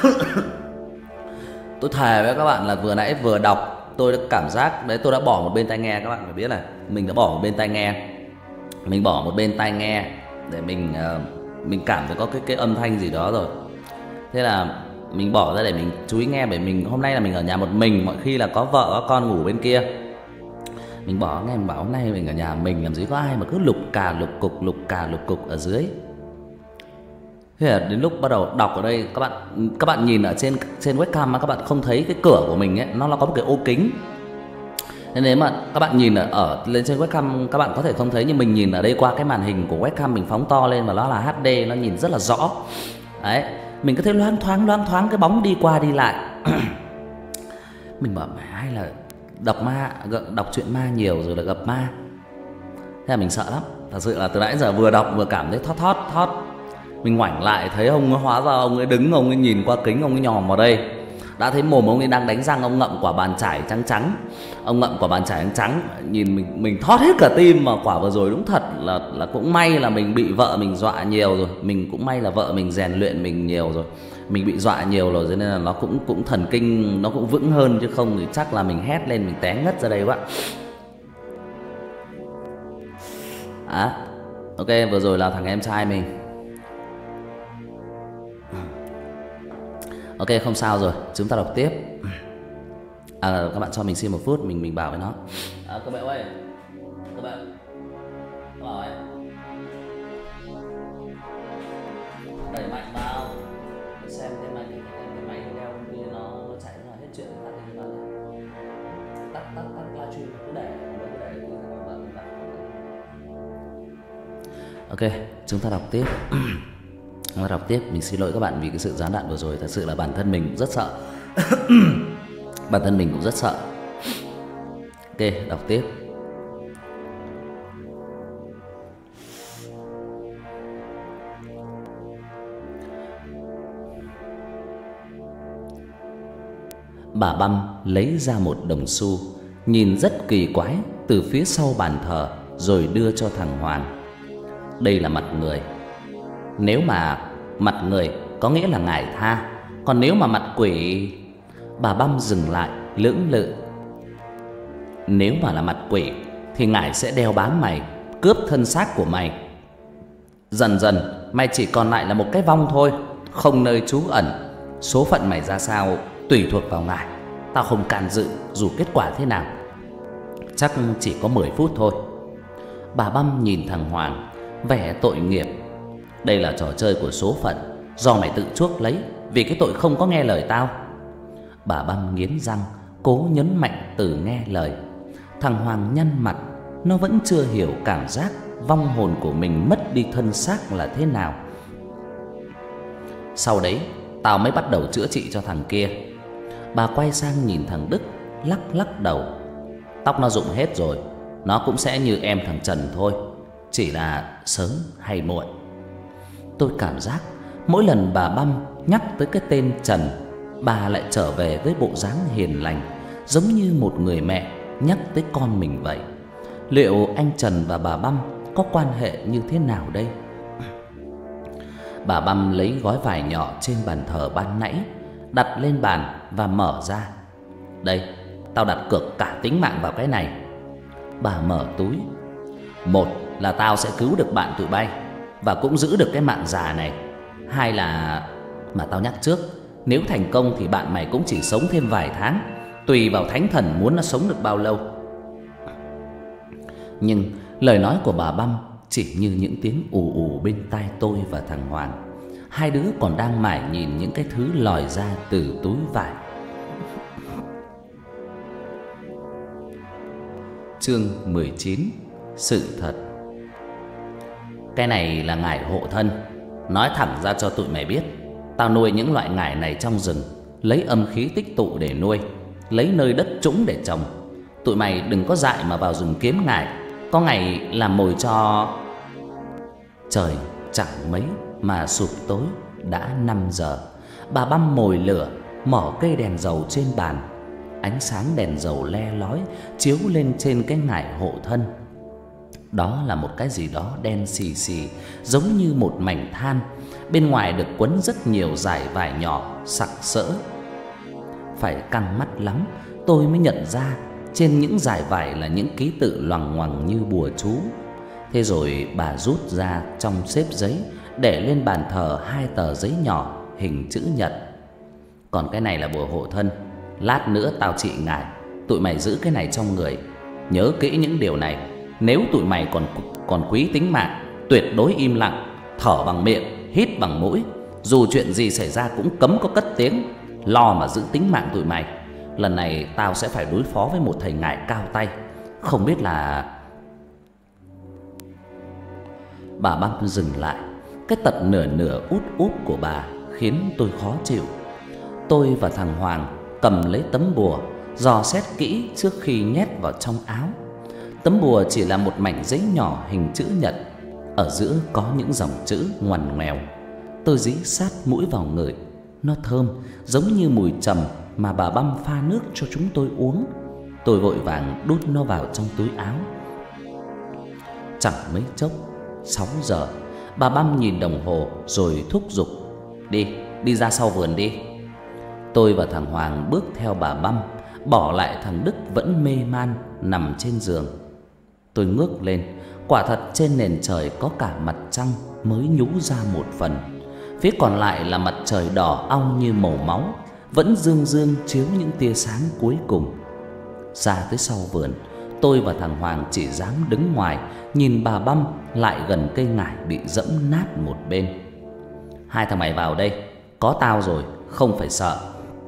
Tôi thề với các bạn là vừa nãy vừa đọc tôi đã cảm giác đấy, tôi đã bỏ một bên tai nghe. Các bạn phải biết là mình đã bỏ một bên tai nghe. Mình bỏ một bên tai nghe để mình cảm thấy có cái âm thanh gì đó rồi. Thế là mình bỏ ra để mình chú ý nghe, bởi mình hôm nay là mình ở nhà một mình, mọi khi là có vợ có con ngủ bên kia. Mình bỏ nghe, mình bảo hôm nay mình ở nhà mình làm gì có ai mà cứ lục cà lục cục ở dưới. Thế là đến lúc bắt đầu đọc ở đây, các bạn nhìn ở trên webcam mà các bạn không thấy cái cửa của mình ấy, nó có một cái ô kính. Nên nếu mà các bạn nhìn ở lên trên webcam các bạn có thể không thấy, nhưng mình nhìn ở đây qua cái màn hình của webcam mình phóng to lên và nó là HD, nó nhìn rất là rõ. Đấy, mình có thấy loáng thoáng cái bóng đi qua đi lại. Mình bảo mày hay là đọc truyện ma nhiều rồi là gặp ma. Thế là mình sợ lắm. Thật sự là từ nãy giờ vừa đọc vừa cảm thấy thót. Mình ngoảnh lại thấy ông ấy, hóa ra ông ấy đứng, ông ấy nhìn qua kính, ông ấy nhòm vào đây. Đã thấy mồm ông ấy đang đánh răng, ông ngậm quả bàn chải trắng. Ông ngậm quả bàn chải trắng, nhìn mình thót hết cả tim. Mà quả vừa rồi đúng thật là cũng may là mình bị vợ mình dọa nhiều rồi. Mình cũng may là vợ mình rèn luyện mình nhiều rồi. Mình bị dọa nhiều rồi, cho nên là nó cũng thần kinh, nó cũng vững hơn, chứ không thì chắc là mình hét lên mình té ngất ra đây quá. Ok, vừa rồi là thằng em trai mình. Ok, không sao rồi, chúng ta đọc tiếp. Các bạn cho mình xin một phút, mình bảo với nó. Các bạn ơi, các bạn bảo ấy, đẩy mạnh vào, xem cái máy đeo kia nó chạy ra hết chuyện, tắt đi các bạn. Tắt livestream cứ để Ok, chúng ta đọc tiếp. Đọc tiếp, mình xin lỗi các bạn vì cái sự gián đoạn vừa rồi. Thật sự là bản thân mình cũng rất sợ. Bản thân mình cũng rất sợ. Ok, đọc tiếp. Bà Băm lấy ra một đồng xu, nhìn rất kỳ quái, từ phía sau bàn thờ rồi đưa cho thằng Hoàng. Đây là mặt người. Nếu mà mặt người có nghĩa là ngài tha, còn nếu mà mặt quỷ... Bà Băm dừng lại lưỡng lự. Nếu mà là mặt quỷ thì ngài sẽ đeo bám mày, cướp thân xác của mày. Dần dần mày chỉ còn lại là một cái vong thôi, không nơi trú ẩn. Số phận mày ra sao tùy thuộc vào ngài. Tao không can dự dù kết quả thế nào. Chắc chỉ có 10 phút thôi. Bà Băm nhìn thằng Hoàng, vẻ tội nghiệp. Đây là trò chơi của số phận, do mày tự chuốc lấy vì cái tội không có nghe lời tao. Bà Băm nghiến răng, cố nhấn mạnh từ nghe lời. Thằng Hoàng nhăn mặt, nó vẫn chưa hiểu cảm giác vong hồn của mình mất đi thân xác là thế nào. Sau đấy tao mới bắt đầu chữa trị cho thằng kia. Bà quay sang nhìn thằng Đức, lắc đầu. Tóc nó rụng hết rồi, nó cũng sẽ như em thằng Trần thôi, chỉ là sớm hay muộn. Tôi cảm giác mỗi lần bà Băm nhắc tới cái tên Trần, bà lại trở về với bộ dáng hiền lành, giống như một người mẹ nhắc tới con mình vậy. Liệu anh Trần và bà Băm có quan hệ như thế nào đây? Bà Băm lấy gói vải nhỏ trên bàn thờ ban nãy, đặt lên bàn và mở ra. Đây, tao đặt cược cả tính mạng vào cái này. Bà mở túi. Một là tao sẽ cứu được bạn tụi bay và cũng giữ được cái mạng già này. Hai là, mà tao nhắc trước, nếu thành công thì bạn mày cũng chỉ sống thêm vài tháng, tùy vào thánh thần muốn nó sống được bao lâu. Nhưng lời nói của bà Băm chỉ như những tiếng ù ù bên tai tôi và thằng Hoàng. Hai đứa còn đang mải nhìn những cái thứ lòi ra từ túi vải. Chương 19. Sự thật. Cái này là ngải hộ thân. Nói thẳng ra cho tụi mày biết, tao nuôi những loại ngải này trong rừng, lấy âm khí tích tụ để nuôi, lấy nơi đất trũng để trồng. Tụi mày đừng có dại mà vào rừng kiếm ngải, có ngày làm mồi cho... Trời chẳng mấy mà sụp tối đã 5 giờ. Bà Băm mồi lửa, mở cây đèn dầu trên bàn. Ánh sáng đèn dầu le lói chiếu lên trên cái ngải hộ thân. Đó là một cái gì đó đen xì xì, giống như một mảnh than. Bên ngoài được quấn rất nhiều dải vải nhỏ sặc sỡ. Phải căng mắt lắm tôi mới nhận ra trên những dải vải là những ký tự loằng ngoằng như bùa chú. Thế rồi bà rút ra trong xếp giấy, để lên bàn thờ 2 tờ giấy nhỏ hình chữ nhật. Còn cái này là bùa hộ thân, lát nữa tao trị ngải, tụi mày giữ cái này trong người. Nhớ kỹ những điều này. Nếu tụi mày còn quý tính mạng, tuyệt đối im lặng, thở bằng miệng, hít bằng mũi. Dù chuyện gì xảy ra cũng cấm có cất tiếng, lo mà giữ tính mạng tụi mày. Lần này tao sẽ phải đối phó với một thầy ngải cao tay. Không biết là... Bà Băm dừng lại. Cái tật nửa nửa út úp của bà khiến tôi khó chịu. Tôi và thằng Hoàng cầm lấy tấm bùa, dò xét kỹ trước khi nhét vào trong áo. Tấm bùa chỉ là một mảnh giấy nhỏ hình chữ nhật, ở giữa có những dòng chữ ngoằn ngoèo. Tôi dí sát mũi vào ngửi. Nó thơm, giống như mùi trầm mà bà Băm pha nước cho chúng tôi uống. Tôi vội vàng đút nó vào trong túi áo. Chẳng mấy chốc 6 giờ. Bà Băm nhìn đồng hồ rồi thúc giục: Đi ra sau vườn đi. Tôi và thằng Hoàng bước theo bà Băm, bỏ lại thằng Đức vẫn mê man nằm trên giường. Tôi ngước lên, quả thật trên nền trời có cả mặt trăng mới nhú ra một phần. Phía còn lại là mặt trời đỏ au như màu máu, vẫn dương dương chiếu những tia sáng cuối cùng. Ra tới sau vườn, tôi và thằng Hoàng chỉ dám đứng ngoài, nhìn bà Băm lại gần cây ngải bị dẫm nát một bên. Hai thằng mày vào đây, có tao rồi, không phải sợ.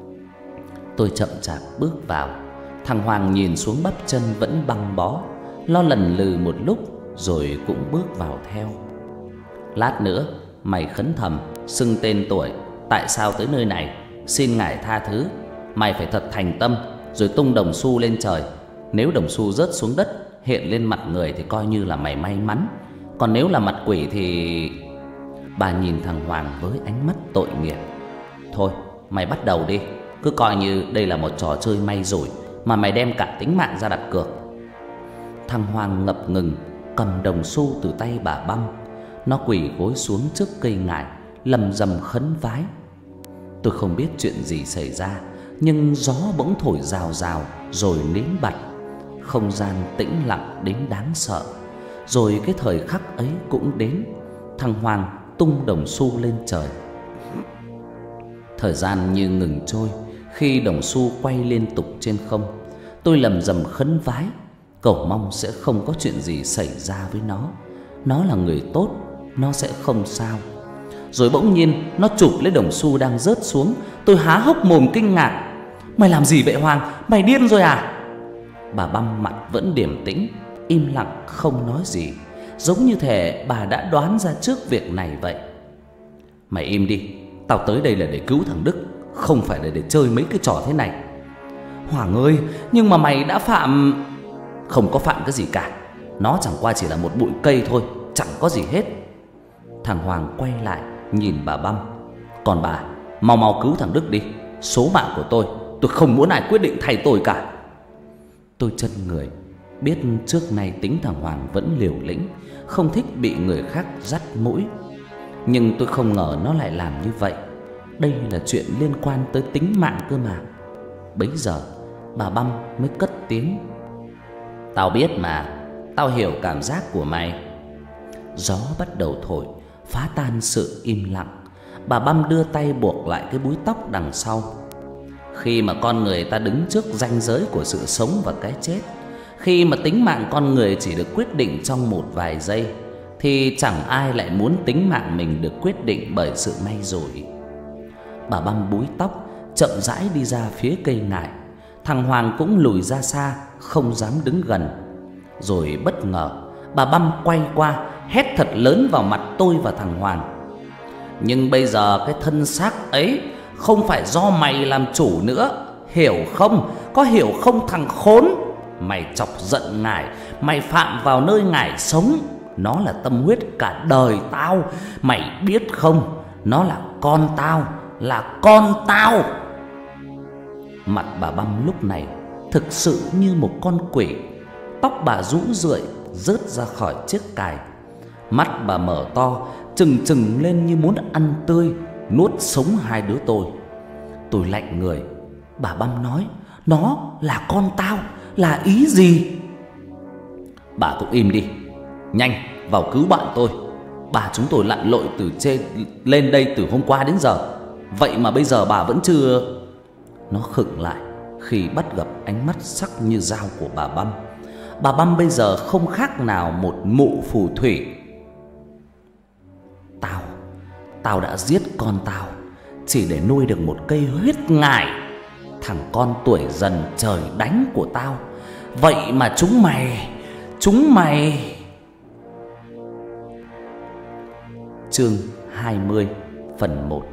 Tôi chậm chạp bước vào. Thằng Hoàng nhìn xuống bắp chân vẫn băng bó, lo lần lừ một lúc rồi cũng bước vào theo. Lát nữa mày khấn thầm, xưng tên tuổi, tại sao tới nơi này, xin ngải tha thứ. Mày phải thật thành tâm, rồi tung đồng xu lên trời. Nếu đồng xu rớt xuống đất, hiện lên mặt người thì coi như là mày may mắn. Còn nếu là mặt quỷ thì... Bà nhìn thằng Hoàng với ánh mắt tội nghiệp. Thôi mày bắt đầu đi, cứ coi như đây là một trò chơi may rủi mà mày đem cả tính mạng ra đặt cược. Thằng Hoàng ngập ngừng cầm đồng xu từ tay bà Băm. Nó quỳ gối xuống trước cây ngải, lầm rầm khấn vái. Tôi không biết chuyện gì xảy ra, nhưng gió bỗng thổi rào rào rồi nín bặt. Không gian tĩnh lặng đến đáng sợ. Rồi cái thời khắc ấy cũng đến. Thằng Hoàng tung đồng xu lên trời. Thời gian như ngừng trôi khi đồng xu quay liên tục trên không. Tôi lầm rầm khấn vái, cầu mong sẽ không có chuyện gì xảy ra với nó. Nó là người tốt, nó sẽ không sao. Rồi bỗng nhiên nó chụp lấy đồng xu đang rớt xuống. Tôi há hốc mồm kinh ngạc. Mày làm gì vậy Hoàng? Mày điên rồi à? Bà Băm mặt vẫn điềm tĩnh, im lặng không nói gì, giống như thể bà đã đoán ra trước việc này vậy. Mày im đi, tao tới đây là để cứu thằng Đức, không phải là để chơi mấy cái trò thế này. Hoàng ơi, nhưng mà mày đã phạm... Không có phạm cái gì cả. Nó chẳng qua chỉ là một bụi cây thôi, chẳng có gì hết. Thằng Hoàng quay lại nhìn bà Băm. Còn bà, mau mau cứu thằng Đức đi. Số mạng của tôi không muốn ai quyết định thay tôi cả. Tôi chân người, biết trước nay tính thằng Hoàng vẫn liều lĩnh, không thích bị người khác dắt mũi. Nhưng tôi không ngờ nó lại làm như vậy. Đây là chuyện liên quan tới tính mạng cơ mà. Bấy giờ bà Băm mới cất tiếng. Tao biết mà, tao hiểu cảm giác của mày. Gió bắt đầu thổi, phá tan sự im lặng. Bà Băm đưa tay buộc lại cái búi tóc đằng sau. Khi mà con người ta đứng trước ranh giới của sự sống và cái chết, khi mà tính mạng con người chỉ được quyết định trong một vài giây, thì chẳng ai lại muốn tính mạng mình được quyết định bởi sự may rủi. Bà Băm búi tóc, chậm rãi đi ra phía cây ngải. Thằng Hoàng cũng lùi ra xa, không dám đứng gần. Rồi bất ngờ bà Băm quay qua, hét thật lớn vào mặt tôi và thằng Hoàng. Nhưng bây giờ cái thân xác ấy không phải do mày làm chủ nữa, hiểu không? Có hiểu không thằng khốn? Mày chọc giận ngải, mày phạm vào nơi ngải sống. Nó là tâm huyết cả đời tao, mày biết không? Nó là con tao, là con tao. Mặt bà Băm lúc này thực sự như một con quỷ. Tóc bà rũ rượi rớt ra khỏi chiếc cài. Mắt bà mở to trừng trừng lên như muốn ăn tươi, nuốt sống hai đứa tôi. Tôi lạnh người. Bà Băm nói: "Nó là con tao, là ý gì?" "Bà cũng im đi. Nhanh vào cứu bạn tôi. Bà chúng tôi lặn lội từ trên lên đây từ hôm qua đến giờ. Vậy mà bây giờ bà vẫn chưa..." Nó khựng lại khi bắt gặp ánh mắt sắc như dao của bà Băm. Bà Băm bây giờ không khác nào một mụ phù thủy. Tao đã giết con tao chỉ để nuôi được một cây huyết ngải, thằng con tuổi dần trời đánh của tao. Vậy mà chúng mày. Chương 20 phần 1.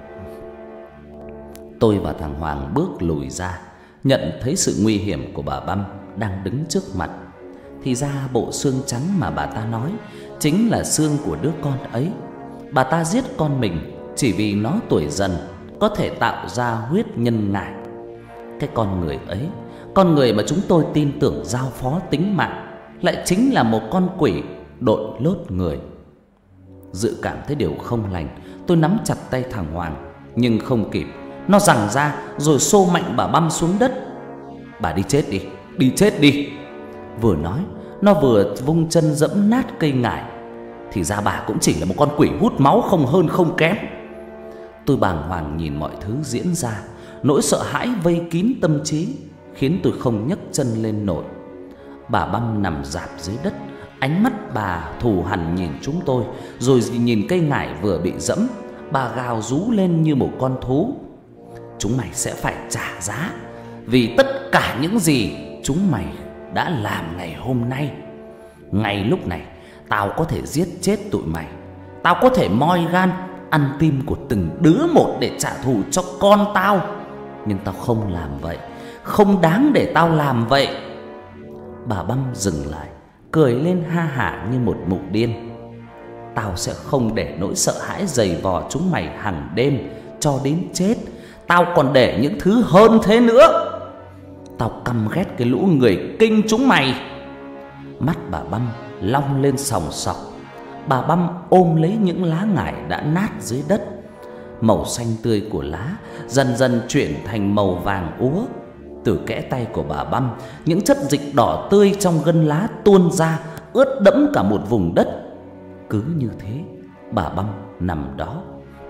Tôi và thằng Hoàng bước lùi ra, nhận thấy sự nguy hiểm của bà Băm đang đứng trước mặt. Thì ra bộ xương trắng mà bà ta nói chính là xương của đứa con ấy. Bà ta giết con mình chỉ vì nó tuổi dần có thể tạo ra huyết nhân ngải. Cái con người ấy, con người mà chúng tôi tin tưởng giao phó tính mạng, lại chính là một con quỷ đội lốt người. Dự cảm thấy điều không lành, tôi nắm chặt tay thằng Hoàng, nhưng không kịp. Nó giằng ra rồi xô mạnh bà Băm xuống đất. "Bà đi chết đi, đi chết đi." Vừa nói, nó vừa vung chân dẫm nát cây ngải. Thì ra bà cũng chỉ là một con quỷ hút máu, không hơn không kém. Tôi bàng hoàng nhìn mọi thứ diễn ra. Nỗi sợ hãi vây kín tâm trí, khiến tôi không nhấc chân lên nổi. Bà Băm nằm rạp dưới đất, ánh mắt bà thù hằn nhìn chúng tôi, rồi nhìn cây ngải vừa bị dẫm. Bà gào rú lên như một con thú: "Chúng mày sẽ phải trả giá vì tất cả những gì chúng mày đã làm ngày hôm nay. Ngay lúc này tao có thể giết chết tụi mày. Tao có thể moi gan, ăn tim của từng đứa một để trả thù cho con tao. Nhưng tao không làm vậy. Không đáng để tao làm vậy." Bà Băm dừng lại, cười lên ha hả như một mụ điên. "Tao sẽ không để nỗi sợ hãi dày vò chúng mày hàng đêm cho đến chết. Tao còn để những thứ hơn thế nữa. Tao căm ghét cái lũ người kinh chúng mày." Mắt bà Băm long lên sòng sọc. Bà Băm ôm lấy những lá ngải đã nát dưới đất. Màu xanh tươi của lá dần dần chuyển thành màu vàng úa. Từ kẽ tay của bà Băm, những chất dịch đỏ tươi trong gân lá tuôn ra, ướt đẫm cả một vùng đất. Cứ như thế, bà Băm nằm đó.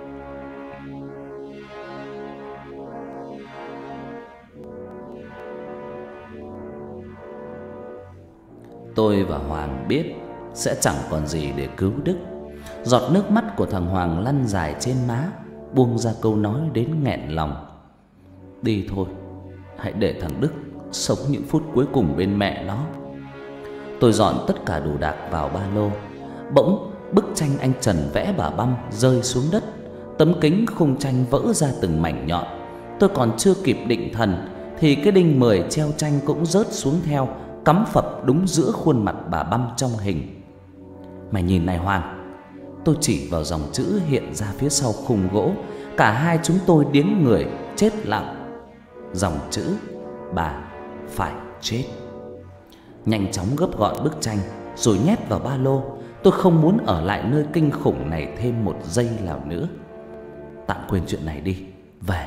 Tôi và Hoàng biết sẽ chẳng còn gì để cứu Đức. Giọt nước mắt của thằng Hoàng lăn dài trên má, buông ra câu nói đến nghẹn lòng: "Đi thôi, hãy để thằng Đức sống những phút cuối cùng bên mẹ nó." Tôi dọn tất cả đồ đạc vào ba lô. Bỗng bức tranh anh Trần vẽ bà Băm rơi xuống đất. Tấm kính khung tranh vỡ ra từng mảnh nhọn. Tôi còn chưa kịp định thần thì cái đinh 10 treo tranh cũng rớt xuống theo, cắm phập đúng giữa khuôn mặt bà Băm trong hình. "Mày nhìn này Hoàng." Tôi chỉ vào dòng chữ hiện ra phía sau khung gỗ. Cả hai chúng tôi điếng người chết lặng. Dòng chữ "Bà phải chết." Nhanh chóng gấp gọn bức tranh rồi nhét vào ba lô. Tôi không muốn ở lại nơi kinh khủng này thêm một giây nào nữa. Tạm quên chuyện này đi, về.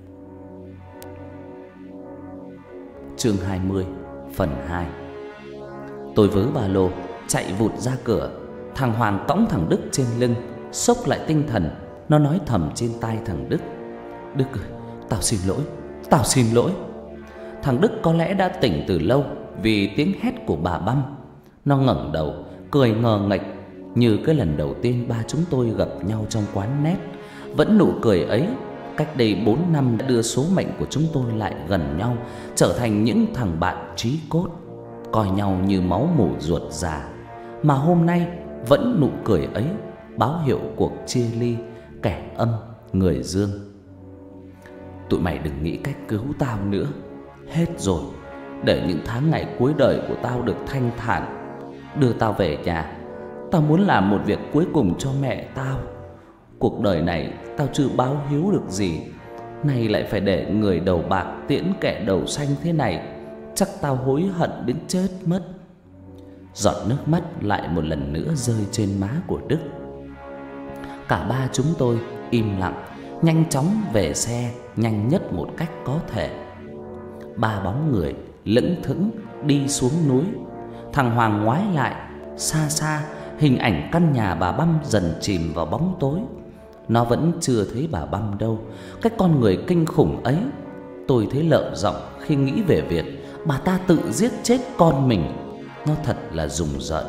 Chương 20 phần 2. Tôi vớ ba lô chạy vụt ra cửa. Thằng Hoàng cõng thằng Đức trên lưng, xốc lại tinh thần. Nó nói thầm trên tai thằng Đức: "Đức ơi, tao xin lỗi, tao xin lỗi." Thằng Đức có lẽ đã tỉnh từ lâu vì tiếng hét của bà Băm. Nó ngẩng đầu, cười ngờ nghệch như cái lần đầu tiên ba chúng tôi gặp nhau trong quán net. Vẫn nụ cười ấy, cách đây 4 năm đã đưa số mệnh của chúng tôi lại gần nhau, trở thành những thằng bạn chí cốt, coi nhau như máu mủ ruột già. Mà hôm nay vẫn nụ cười ấy báo hiệu cuộc chia ly, kẻ âm người dương. "Tụi mày đừng nghĩ cách cứu tao nữa. Hết rồi. Để những tháng ngày cuối đời của tao được thanh thản. Đưa tao về nhà. Tao muốn làm một việc cuối cùng cho mẹ tao. Cuộc đời này tao chưa báo hiếu được gì. Nay lại phải để người đầu bạc tiễn kẻ đầu xanh thế này, chắc tao hối hận đến chết mất. Giọt nước mắt lại một lần nữa rơi trên má của Đức. Cả ba chúng tôi im lặng, nhanh chóng về xe, nhanh nhất một cách có thể. Ba bóng người lững thững đi xuống núi. Thằng Hoàng ngoái lại, xa xa hình ảnh căn nhà bà Băm dần chìm vào bóng tối. Nó vẫn chưa thấy bà Băm đâu. Cái con người kinh khủng ấy, tôi thấy lợm giọng khi nghĩ về việc bà ta tự giết chết con mình. Nó thật là rùng rợn.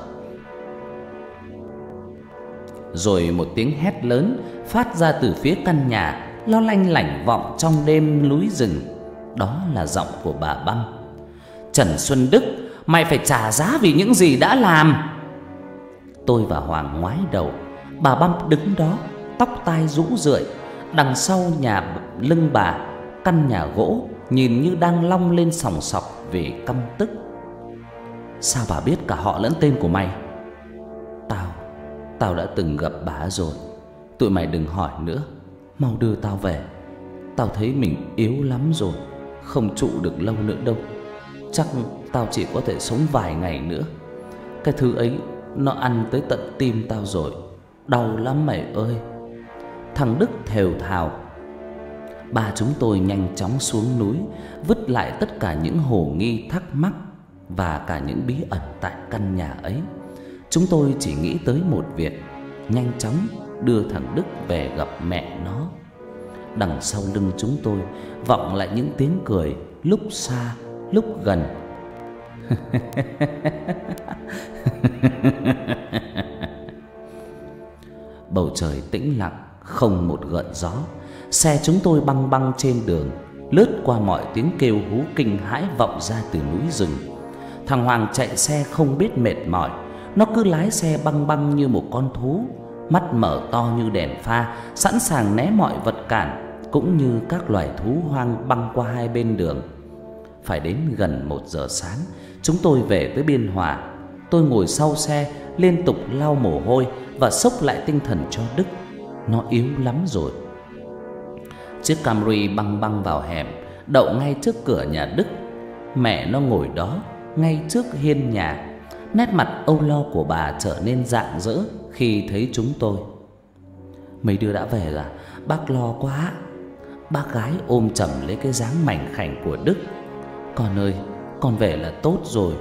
Rồi một tiếng hét lớn phát ra từ phía căn nhà, lo lanh lảnh vọng trong đêm núi rừng. Đó là giọng của bà Băm. Trần Xuân Đức, mày phải trả giá vì những gì đã làm. Tôi và Hoàng ngoái đầu. Bà Băm đứng đó, tóc tai rũ rượi. Đằng sau nhà lưng bà, căn nhà gỗ nhìn như đang long lên sòng sọc vì căm tức. Sao bà biết cả họ lẫn tên của mày? Tao đã từng gặp bà rồi. Tụi mày đừng hỏi nữa, mau đưa tao về. Tao thấy mình yếu lắm rồi, không trụ được lâu nữa đâu. Chắc tao chỉ có thể sống vài ngày nữa. Cái thứ ấy nó ăn tới tận tim tao rồi, đau lắm mày ơi. Thằng Đức thều thào. Ba chúng tôi nhanh chóng xuống núi, vứt lại tất cả những hồ nghi thắc mắc và cả những bí ẩn tại căn nhà ấy. Chúng tôi chỉ nghĩ tới một việc: nhanh chóng đưa thằng Đức về gặp mẹ nó. Đằng sau lưng chúng tôi vọng lại những tiếng cười, lúc xa lúc gần. Bầu trời tĩnh lặng, không một gợn gió. Xe chúng tôi băng băng trên đường, lướt qua mọi tiếng kêu hú kinh hãi vọng ra từ núi rừng. Thằng Hoàng chạy xe không biết mệt mỏi. Nó cứ lái xe băng băng như một con thú, mắt mở to như đèn pha, sẵn sàng né mọi vật cản, cũng như các loài thú hoang băng qua hai bên đường. Phải đến gần 1 giờ sáng, chúng tôi về tới Biên Hòa. Tôi ngồi sau xe, liên tục lau mồ hôi và xốc lại tinh thần cho Đức. Nó yếu lắm rồi. Chiếc Camry băng băng vào hẻm, đậu ngay trước cửa nhà Đức. Mẹ nó ngồi đó, ngay trước hiên nhà. Nét mặt âu lo của bà trở nên rạng rỡ khi thấy chúng tôi. Mấy đứa đã về à? Bác lo quá. Bác gái ôm chầm lấy cái dáng mảnh khảnh của Đức. Con ơi, con về là tốt rồi.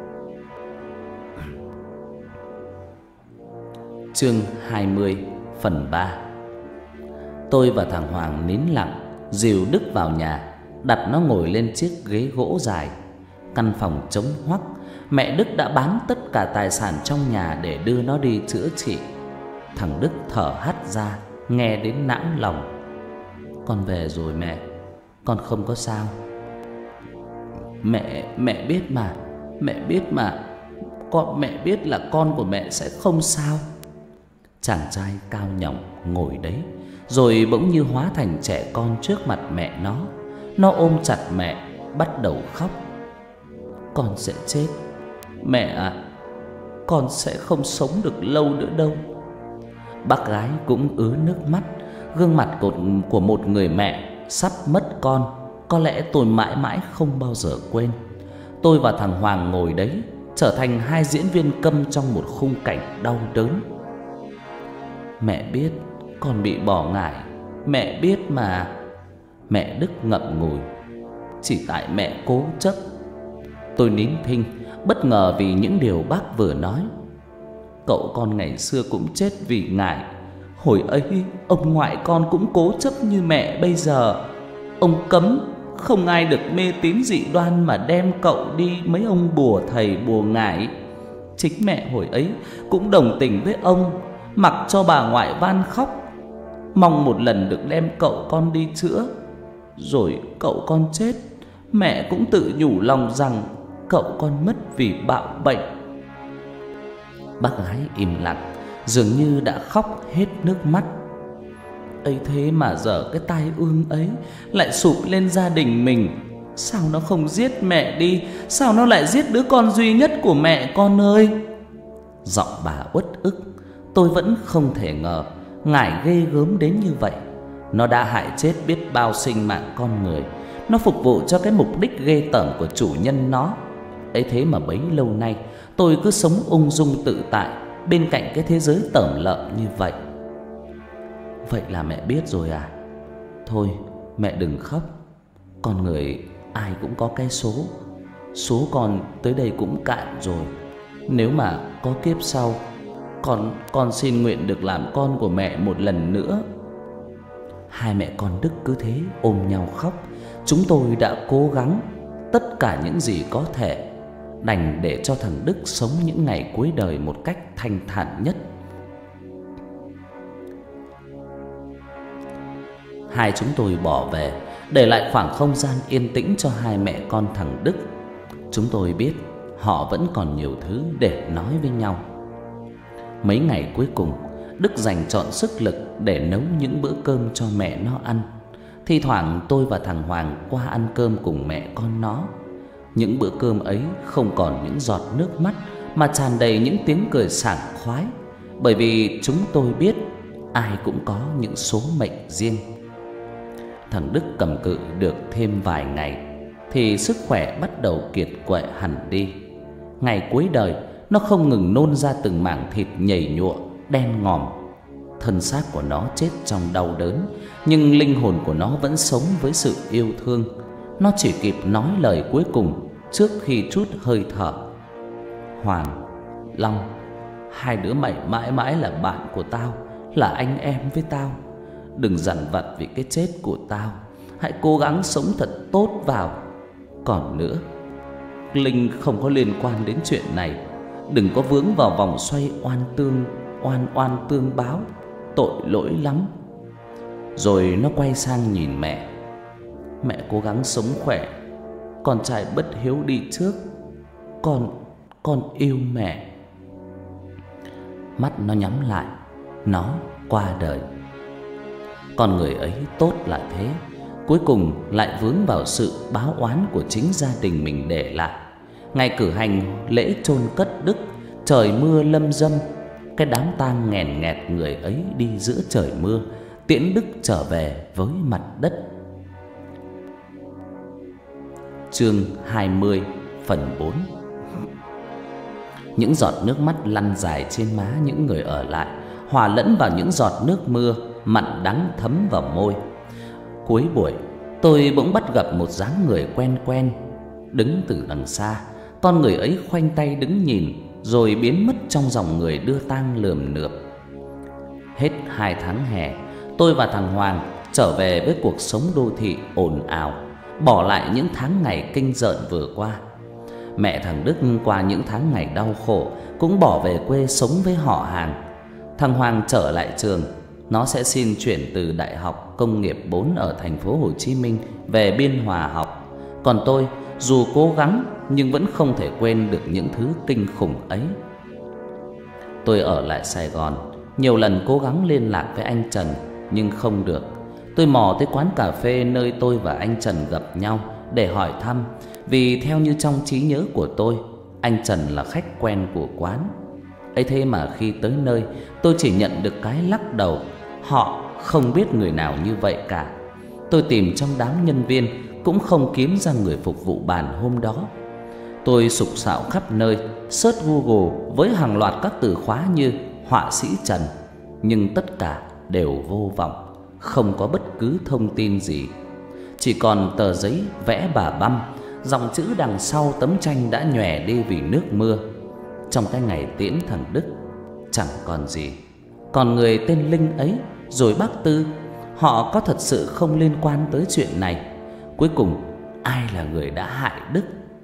Chương 20 phần 3. Tôi và thằng Hoàng nín lặng, dìu Đức vào nhà, đặt nó ngồi lên chiếc ghế gỗ dài. Căn phòng trống hoắc. Mẹ Đức đã bán tất cả tài sản trong nhà để đưa nó đi chữa trị. Thằng Đức thở hắt ra, nghe đến nản lòng. Con về rồi mẹ, con không có sao. Mẹ biết mà, mẹ biết là con của mẹ sẽ không sao. Chàng trai cao nhỏng ngồi đấy, rồi bỗng như hóa thành trẻ con trước mặt mẹ nó. Nó ôm chặt mẹ, bắt đầu khóc. Con sẽ chết. Mẹ ạ, con sẽ không sống được lâu nữa đâu. Bác gái cũng ứa nước mắt. Gương mặt của một người mẹ sắp mất con, có lẽ tôi mãi mãi không bao giờ quên. Tôi và thằng Hoàng ngồi đấy, trở thành hai diễn viên câm trong một khung cảnh đau đớn. Mẹ biết con bị bỏ ngải, mẹ biết mà. Mẹ Đức ngậm ngùi. Chỉ tại mẹ cố chấp. Tôi nín thinh, bất ngờ vì những điều bác vừa nói. Cậu con ngày xưa cũng chết vì ngải. Hồi ấy ông ngoại con cũng cố chấp như mẹ bây giờ. Ông cấm không ai được mê tín dị đoan mà đem cậu đi mấy ông bùa thầy bùa ngải. Chính mẹ hồi ấy cũng đồng tình với ông, mặc cho bà ngoại van khóc, mong một lần được đem cậu con đi chữa. Rồi cậu con chết, mẹ cũng tự nhủ lòng rằng cậu con mất vì bạo bệnh. Bác gái im lặng, dường như đã khóc hết nước mắt. Ấy thế mà giờ cái tai ương ấy lại sụp lên gia đình mình. Sao nó không giết mẹ đi? Sao nó lại giết đứa con duy nhất của mẹ con ơi? Giọng bà uất ức. Tôi vẫn không thể ngờ ngải ghê gớm đến như vậy. Nó đã hại chết biết bao sinh mạng con người. Nó phục vụ cho cái mục đích ghê tởm của chủ nhân nó. Ấy thế mà bấy lâu nay tôi cứ sống ung dung tự tại bên cạnh cái thế giới tởm lợm như vậy. Vậy là mẹ biết rồi à? Thôi mẹ đừng khóc. Con người ai cũng có cái số. Số con tới đây cũng cạn rồi. Nếu mà có kiếp sau, con xin nguyện được làm con của mẹ một lần nữa. Hai mẹ con Đức cứ thế ôm nhau khóc. Chúng tôi đã cố gắng tất cả những gì có thể, đành để cho thằng Đức sống những ngày cuối đời một cách thanh thản nhất. Hai chúng tôi bỏ về, để lại khoảng không gian yên tĩnh cho hai mẹ con thằng Đức. Chúng tôi biết họ vẫn còn nhiều thứ để nói với nhau. Mấy ngày cuối cùng, Đức dành trọn sức lực để nấu những bữa cơm cho mẹ nó ăn. Thi thoảng tôi và thằng Hoàng qua ăn cơm cùng mẹ con nó. Những bữa cơm ấy không còn những giọt nước mắt, mà tràn đầy những tiếng cười sảng khoái. Bởi vì chúng tôi biết ai cũng có những số mệnh riêng. Thằng Đức cầm cự được thêm vài ngày thì sức khỏe bắt đầu kiệt quệ hẳn đi. Ngày cuối đời, nó không ngừng nôn ra từng mảng thịt nhầy nhụa, đen ngòm. Thân xác của nó chết trong đau đớn, nhưng linh hồn của nó vẫn sống với sự yêu thương. Nó chỉ kịp nói lời cuối cùng trước khi trút hơi thở. Hoàng, Long, hai đứa mày mãi mãi là bạn của tao, là anh em với tao. Đừng dằn vặt vì cái chết của tao. Hãy cố gắng sống thật tốt vào. Còn nữa, linh không có liên quan đến chuyện này. Đừng có vướng vào vòng xoay oan tương báo. Tội lỗi lắm. Rồi nó quay sang nhìn mẹ. Mẹ cố gắng sống khỏe. Con trai bất hiếu đi trước. Con yêu mẹ. Mắt nó nhắm lại. Nó qua đời. Con người ấy tốt là thế, cuối cùng lại vướng vào sự báo oán của chính gia đình mình để lại. Ngày cử hành lễ chôn cất Đức, trời mưa lâm dâm. Cái đám tang nghèn nghẹt người ấy đi giữa trời mưa, tiễn Đức trở về với mặt đất. Chương 20 phần 4. Những giọt nước mắt lăn dài trên má những người ở lại, hòa lẫn vào những giọt nước mưa mặn đắng thấm vào môi. Cuối buổi, tôi bỗng bắt gặp một dáng người quen quen đứng từ đằng xa. Con người ấy khoanh tay đứng nhìn, rồi biến mất trong dòng người đưa tang lườm lượp. Hết 2 tháng hè, tôi và thằng Hoàng trở về với cuộc sống đô thị ồn ào, bỏ lại những tháng ngày kinh rợn vừa qua. Mẹ thằng Đức qua những tháng ngày đau khổ cũng bỏ về quê sống với họ hàng. Thằng Hoàng trở lại trường. Nó sẽ xin chuyển từ Đại học Công nghiệp 4 ở thành phố Hồ Chí Minh về Biên Hòa học. Còn tôi, dù cố gắng nhưng vẫn không thể quên được những thứ kinh khủng ấy. Tôi ở lại Sài Gòn, nhiều lần cố gắng liên lạc với anh Trần nhưng không được. Tôi mò tới quán cà phê nơi tôi và anh Trần gặp nhau để hỏi thăm, vì theo như trong trí nhớ của tôi, anh Trần là khách quen của quán. Ấy thế mà khi tới nơi, tôi chỉ nhận được cái lắc đầu. Họ không biết người nào như vậy cả. Tôi tìm trong đám nhân viên cũng không kiếm ra người phục vụ bàn hôm đó. Tôi sục sạo khắp nơi, search Google với hàng loạt các từ khóa như họa sĩ Trần, nhưng tất cả đều vô vọng, không có bất cứ thông tin gì. Chỉ còn tờ giấy vẽ bà Băm, dòng chữ đằng sau tấm tranh đã nhòe đi vì nước mưa. Trong cái ngày tiễn thằng Đức, chẳng còn gì. Còn người tên Linh ấy, rồi bác Tư, họ có thật sự không liên quan tới chuyện này. Cuối cùng, ai là người đã hại Đức?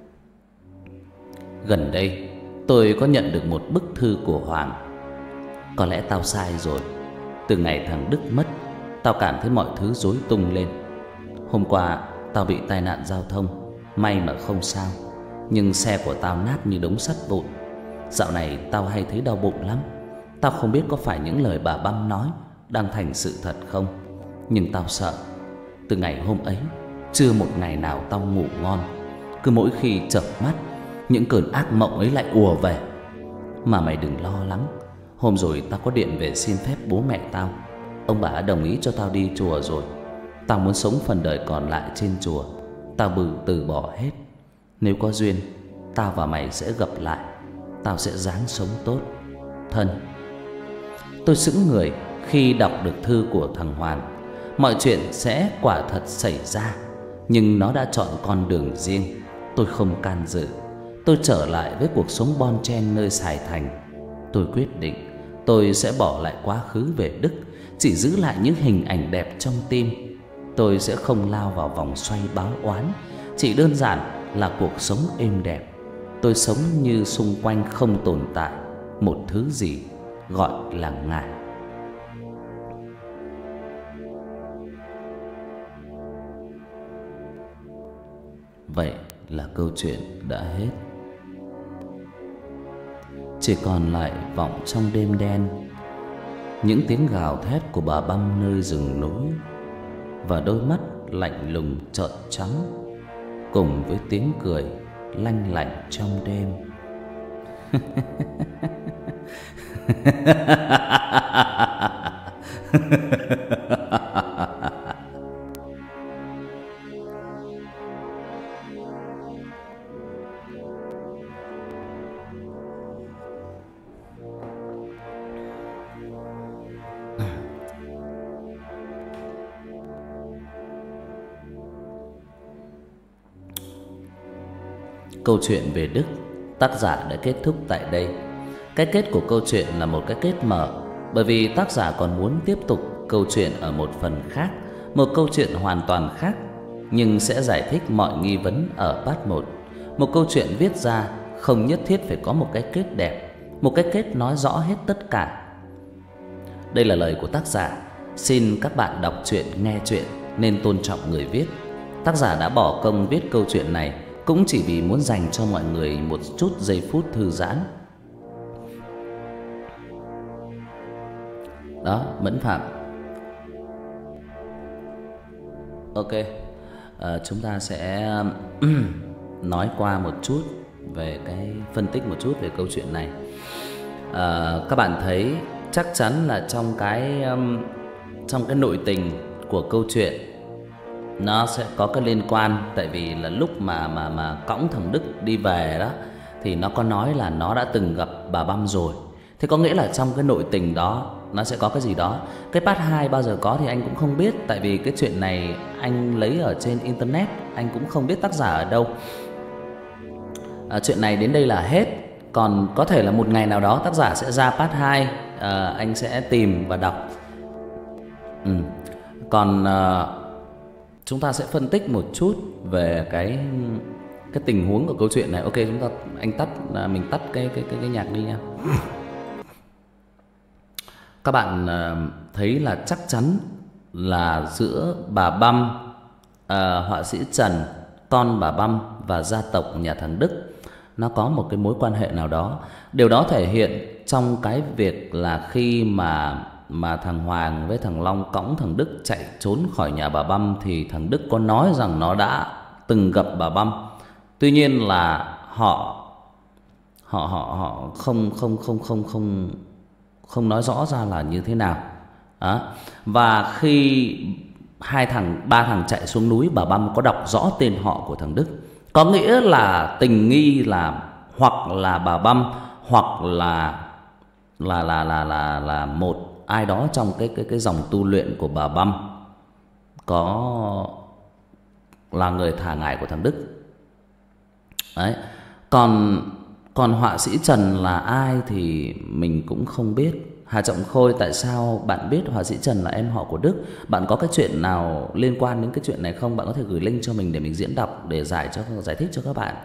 Gần đây, tôi có nhận được một bức thư của Hoàng. Có lẽ tao sai rồi. Từ ngày thằng Đức mất, tao cảm thấy mọi thứ rối tung lên. Hôm qua, tao bị tai nạn giao thông, may mà không sao. Nhưng xe của tao nát như đống sắt vụn. Dạo này tao hay thấy đau bụng lắm. Tao không biết có phải những lời bà Băm nói đang thành sự thật không, nhưng tao sợ. Từ ngày hôm ấy, chưa một ngày nào tao ngủ ngon. Cứ mỗi khi chợp mắt, những cơn ác mộng ấy lại ùa về. Mà mày đừng lo lắng. Hôm rồi tao có điện về xin phép bố mẹ tao. ông bà đã đồng ý cho tao đi chùa rồi. Tao muốn sống phần đời còn lại trên chùa. Tao từ bỏ hết. Nếu có duyên, tao và mày sẽ gặp lại. Tao sẽ ráng sống tốt, Thân. Tôi sững người khi đọc được thư của thằng Hoàn. Mọi chuyện sẽ quả thật xảy ra, nhưng nó đã chọn con đường riêng. Tôi không can dự. Tôi trở lại với cuộc sống bon chen nơi Sài Thành. Tôi quyết định tôi sẽ bỏ lại quá khứ về Đức, chỉ giữ lại những hình ảnh đẹp trong tim. Tôi sẽ không lao vào vòng xoay báo oán, chỉ đơn giản là cuộc sống êm đẹp. Tôi sống như xung quanh không tồn tại một thứ gì gọi là ngài. Vậy là câu chuyện đã hết. Chỉ còn lại vọng trong đêm đen những tiếng gào thét của bà Băm nơi rừng núi, và đôi mắt lạnh lùng trợn trắng, cùng với tiếng cười lanh lảnh trong đêm. Câu chuyện về Đức, tác giả đã kết thúc tại đây. Cái kết của câu chuyện là một cái kết mở, bởi vì tác giả còn muốn tiếp tục câu chuyện ở một phần khác, một câu chuyện hoàn toàn khác, nhưng sẽ giải thích mọi nghi vấn ở part 1. Một câu chuyện viết ra không nhất thiết phải có một cái kết đẹp, một cái kết nói rõ hết tất cả. Đây là lời của tác giả. Xin các bạn đọc truyện, nghe truyện nên tôn trọng người viết. Tác giả đã bỏ công viết câu chuyện này cũng chỉ vì muốn dành cho mọi người một chút giây phút thư giãn. Đó, Mẫn Phạm. Ok, chúng ta sẽ nói qua một chút về cái phân tích một chút về câu chuyện này. Các bạn thấy chắc chắn là trong cái nội tình của câu chuyện nó sẽ có cái liên quan, tại vì là lúc mà cõng thằng Đức đi về đó thì nó có nói là nó đã từng gặp bà Băm rồi. Thế có nghĩa là trong cái nội tình đó nó sẽ có cái gì đó. Cái part 2 bao giờ có thì anh cũng không biết, tại vì cái chuyện này anh lấy ở trên internet, anh cũng không biết tác giả ở đâu. Chuyện này đến đây là hết. Còn có thể là một ngày nào đó tác giả sẽ ra part 2, anh sẽ tìm và đọc. Còn chúng ta sẽ phân tích một chút về cái tình huống của câu chuyện này. Ok, mình tắt cái nhạc đi nha. Các bạn thấy là chắc chắn là giữa bà Băm, họa sĩ Trần, con bà Băm và gia tộc nhà thằng Đức nó có một cái mối quan hệ nào đó. Điều đó thể hiện trong cái việc là khi mà thằng Hoàng với thằng Long cõng thằng Đức chạy trốn khỏi nhà bà Băm thì thằng Đức có nói rằng nó đã từng gặp bà Băm. Tuy nhiên là họ không nói rõ ra là như thế nào. Và khi ba thằng chạy xuống núi, bà Băm có đọc rõ tên họ của thằng Đức. Có nghĩa là tình nghi là hoặc là bà Băm hoặc là một ai đó trong cái dòng tu luyện của bà Băm có là người thả ngải của thằng Đức. Đấy. Còn họa sĩ Trần là ai thì mình cũng không biết. Hà Trọng Khôi, tại sao bạn biết họa sĩ Trần là em họ của Đức? Bạn có cái chuyện nào liên quan đến cái chuyện này không? Bạn có thể gửi link cho mình để mình diễn đọc, để giải thích cho các bạn.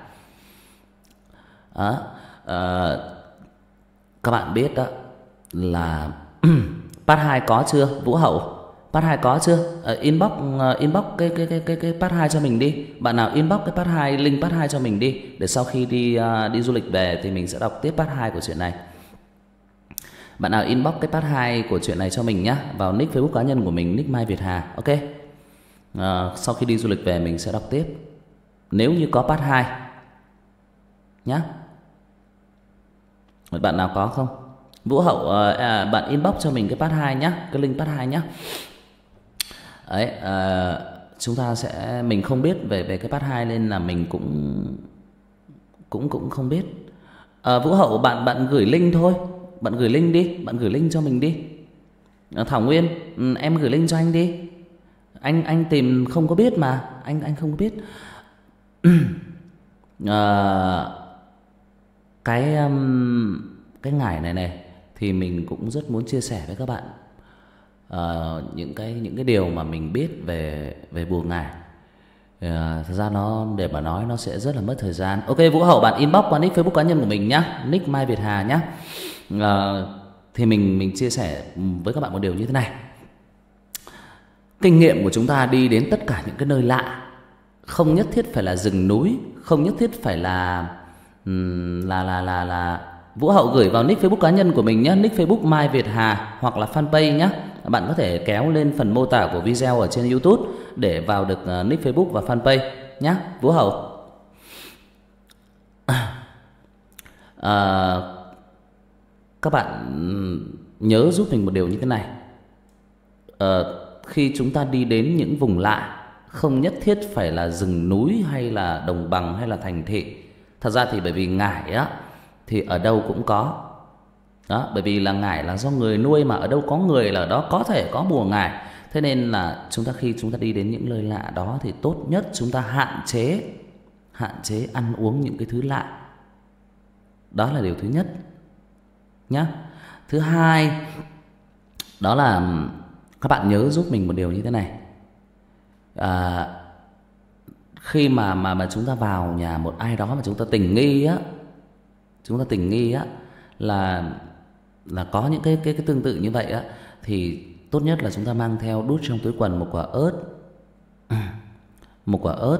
Các bạn biết đó là part 2 có chưa? Vũ Hậu, part 2 có chưa? Inbox cái part 2 cho mình đi. Bạn nào inbox cái part 2, link part 2 cho mình đi, để sau khi đi du lịch về thì mình sẽ đọc tiếp part 2 của chuyện này. Bạn nào inbox cái part 2 của chuyện này cho mình nhé, vào nick Facebook cá nhân của mình, nick Mai Việt Hà. Ok. Sau khi đi du lịch về mình sẽ đọc tiếp, nếu như có part 2 nhá. Bạn nào có không? Vũ Hậu bạn inbox cho mình cái part 2 nhá, cái link part 2 nhá. Đấy, chúng ta sẽ, mình không biết về cái part 2 nên là mình cũng không biết. Vũ Hậu bạn gửi link thôi, bạn gửi link đi, bạn gửi link cho mình đi. Thảo Nguyên, em gửi link cho anh đi. Anh tìm không có biết mà, anh không có biết. Cái ngải này thì mình cũng rất muốn chia sẻ với các bạn những cái điều mà mình biết về bùa ngải. Thật ra nó, để mà nói nó sẽ rất là mất thời gian. Ok, Vũ Hậu bạn inbox qua nick Facebook cá nhân của mình nhá, nick Mai Việt Hà nhá. Thì mình chia sẻ với các bạn một điều như thế này. Kinh nghiệm của chúng ta đi đến tất cả những cái nơi lạ, không nhất thiết phải là rừng núi, không nhất thiết phải là Vũ Hậu gửi vào nick Facebook cá nhân của mình nhé, nick Facebook Mai Việt Hà hoặc là fanpage nhé. Bạn có thể kéo lên phần mô tả của video ở trên YouTube để vào được nick Facebook và fanpage nhé, Vũ Hậu. Các bạn nhớ giúp mình một điều như thế này. Khi chúng ta đi đến những vùng lạ, không nhất thiết phải là rừng núi hay là đồng bằng hay là thành thị. Thật ra thì bởi vì ngải á thì ở đâu cũng có. Đó, bởi vì là ngải là do người nuôi mà, ở đâu có người là ở đó có thể có bùa ngải. Thế nên là khi chúng ta đi đến những nơi lạ đó thì tốt nhất chúng ta hạn chế ăn uống những cái thứ lạ. Đó là điều thứ nhất nhá. Thứ hai, đó là các bạn nhớ giúp mình một điều như thế này. Khi mà chúng ta vào nhà một ai đó mà chúng ta tình nghi á, là có những cái tương tự như vậy á, thì tốt nhất là chúng ta mang theo, đút trong túi quần một quả ớt,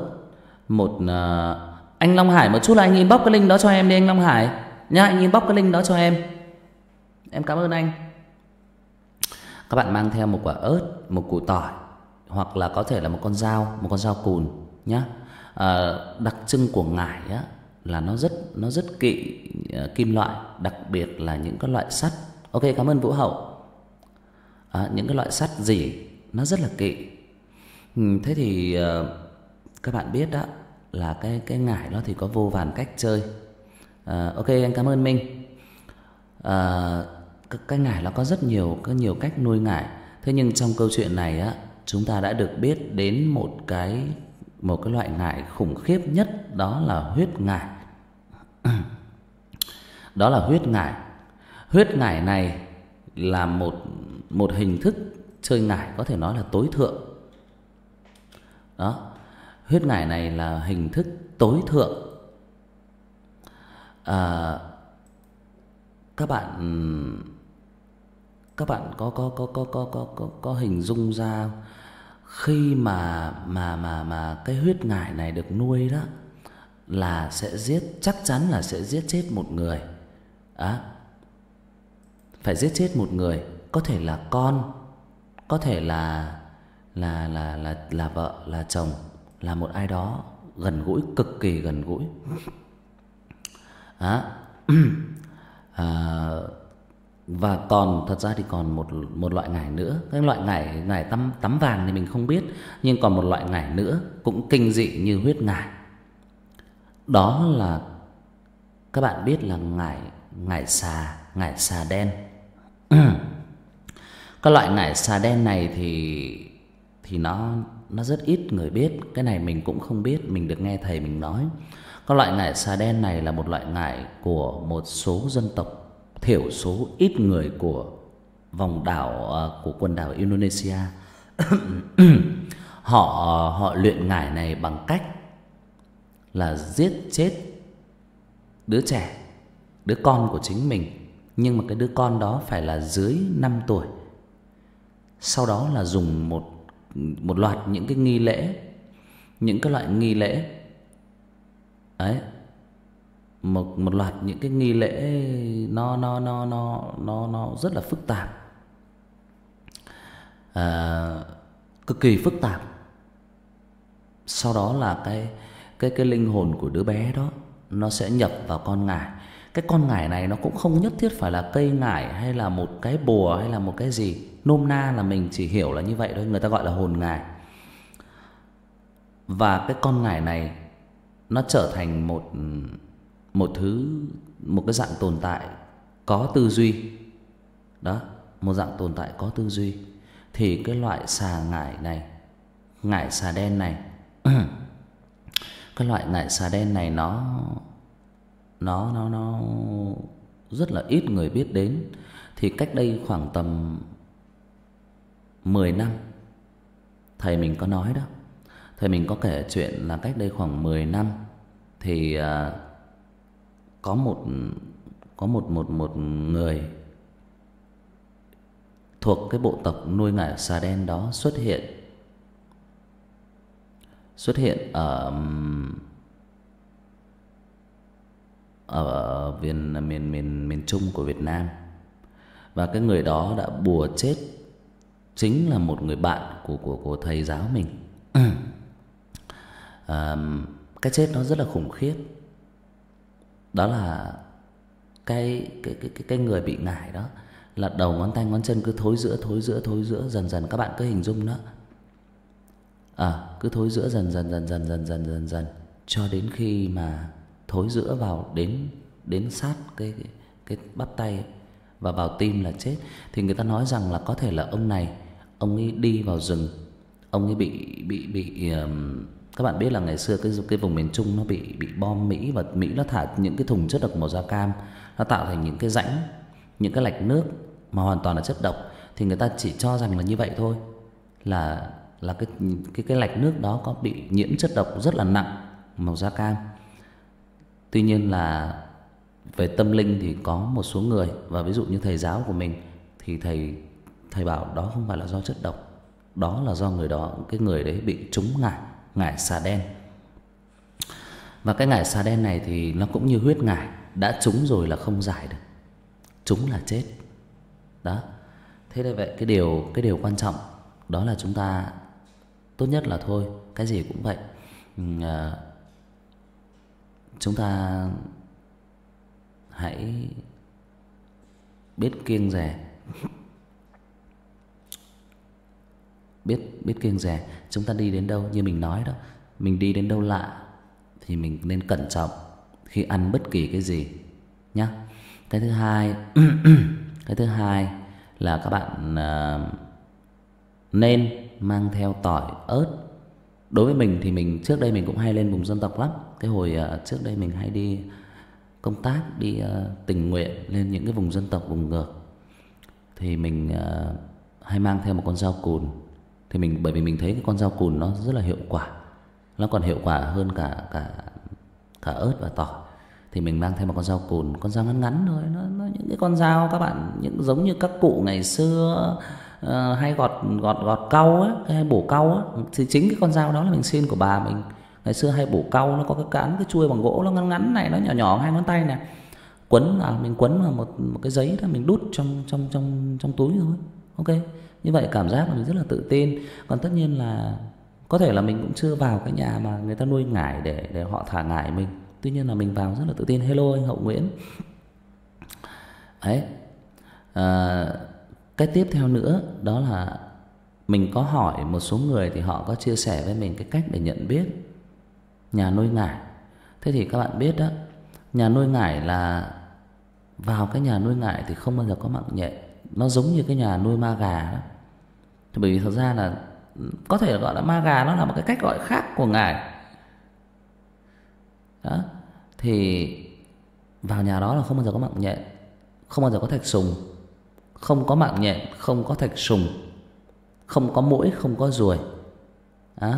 anh Long Hải, một chút là anh inbox cái link đó cho em đi anh Long Hải nhá, anh inbox cái link đó cho em cảm ơn anh. Các bạn mang theo một quả ớt, một củ tỏi, hoặc là có thể là một con dao cùn nhá. Đặc trưng của ngải á là nó rất kỵ kim loại, đặc biệt là những cái loại sắt. Ok, cảm ơn Vũ Hậu. Những cái loại sắt gì nó rất là kỵ. Thế thì các bạn biết đó là cái ngải đó thì có vô vàn cách chơi. Ok, anh cảm ơn Minh. Cái ngải nó có có nhiều cách nuôi ngải. Thế nhưng trong câu chuyện này á, chúng ta đã được biết đến một cái loại ngải khủng khiếp nhất, đó là huyết ngải. Đó là huyết ngải. Huyết ngải này là một hình thức chơi ngải có thể nói là tối thượng. Đó, huyết ngải này là hình thức tối thượng. Các bạn có hình dung ra khi mà cái huyết ngải này được nuôi đó là chắc chắn là sẽ giết chết một người. Phải giết chết một người, có thể là con, có thể là vợ, là chồng, là một ai đó gần gũi, cực kỳ gần gũi. Và còn thật ra thì còn một loại ngải nữa. Cái loại ngải tắm vàng thì mình không biết, nhưng còn một loại ngải nữa cũng kinh dị như huyết ngải. Đó là, các bạn biết là ngải xà đen. Cái loại ngải xà đen này thì nó rất ít người biết. Cái này mình cũng không biết, mình được nghe thầy mình nói. Cái loại ngải xà đen này là một loại ngải của một số dân tộc thiểu số ít người của vòng đảo, của quần đảo Indonesia. Họ luyện ngải này bằng cách là giết chết đứa trẻ, đứa con của chính mình, nhưng mà cái đứa con đó phải là dưới 5 tuổi. Sau đó là dùng một loạt những cái nghi lễ, những cái loại nghi lễ ấy, một loạt những cái nghi lễ nó rất là phức tạp, cực kỳ phức tạp. Sau đó là cái linh hồn của đứa bé đó nó sẽ nhập vào con ngải. Cái con ngải này nó cũng không nhất thiết phải là cây ngải hay là một cái bùa hay là một cái gì, nôm na là mình chỉ hiểu là như vậy thôi, người ta gọi là hồn ngải. Và cái con ngải này nó trở thành một cái dạng tồn tại có tư duy. Đó, một dạng tồn tại có tư duy. Thì cái loại xà ngải này, ngải xà đen này cái loại ngải xà đen này nó rất là ít người biết đến. Thì cách đây khoảng tầm 10 năm, thầy mình có nói đó, thầy mình có kể chuyện là cách đây khoảng 10 năm thì có một người thuộc cái bộ tộc nuôi ngải xà đen đó xuất hiện ở miền Trung của Việt Nam. Và cái người đó đã bùa chết chính là một người bạn của thầy giáo mình. Cái chết nó rất là khủng khiếp. Đó là cái người bị ngải đó là đầu ngón tay ngón chân cứ thối giữa dần dần, các bạn cứ hình dung đó. Cứ thối giữa dần cho đến khi mà thối giữa vào đến sát cái bắp tay và vào tim là chết. Thì người ta nói rằng là có thể là ông ấy đi vào rừng, ông ấy bị các bạn biết là ngày xưa cái vùng miền Trung nó bị bom Mỹ, và Mỹ nó thả những cái thùng chất độc màu da cam, nó tạo thành những cái rãnh, những cái lạch nước mà hoàn toàn là chất độc. Thì người ta chỉ cho rằng là như vậy thôi, là cái lạch nước đó có bị nhiễm chất độc rất là nặng màu da cam. Tuy nhiên là về tâm linh thì có một số người, và ví dụ như thầy giáo của mình thì thầy bảo đó không phải là do chất độc, đó là do cái người đấy bị trúng ngải xà đen. Và cái ngải xà đen này thì nó cũng như huyết ngải, đã trúng rồi là không giải được, trúng là chết. Đó. Thế nên vậy cái điều quan trọng đó là chúng ta tốt nhất là thôi, cái gì cũng vậy, chúng ta hãy biết kiêng dè, biết kiêng dè. Chúng ta đi đến đâu, như mình nói đó, mình đi đến đâu lạ thì mình nên cẩn trọng khi ăn bất kỳ cái gì nhá. Cái thứ hai là các bạn nên mang theo tỏi, ớt. Đối với mình thì mình trước đây mình cũng hay lên vùng dân tộc lắm. Cái hồi trước đây mình hay đi công tác, đi tình nguyện lên những cái vùng dân tộc, vùng ngược, thì mình hay mang theo một con dao cùn. Thì bởi vì mình thấy cái con dao cùn nó rất là hiệu quả, nó còn hiệu quả hơn cả ớt và tỏi. Thì mình mang theo một con dao cùn, con dao ngắn thôi, nó những cái con dao các bạn, những giống như các cụ ngày xưa hay gọt cau á, hay bổ cau á. Thì chính cái con dao đó là mình xin của bà mình. Ngày xưa hay bổ cau, nó có cái cán, cái chuôi bằng gỗ, nó ngắn này, nó nhỏ 2 ngón tay này. Mình quấn vào một cái giấy đó, mình đút trong túi thôi. Ok, như vậy cảm giác là mình rất là tự tin. Còn tất nhiên là có thể là mình cũng chưa vào cái nhà mà người ta nuôi ngải để họ thả ngải mình. Tuy nhiên là mình vào rất là tự tin. Hello anh Hậu Nguyễn. Đấy. Cái tiếp theo nữa đó là mình có hỏi một số người thì họ có chia sẻ với mình cái cách để nhận biết nhà nuôi ngải. Thế thì các bạn biết đó, nhà nuôi ngải là vào cái nhà nuôi ngải thì không bao giờ có mạng nhện. Nó giống như cái nhà nuôi ma gà đó. Thì bởi vì thật ra là có thể gọi là ma gà, nó là một cái cách gọi khác của ngải. Đó. Thì vào nhà đó là không bao giờ có mạng nhện, không bao giờ có thạch sùng. Không có mạng nhện, không có thạch sùng, không có muỗi, không có ruồi. Đó.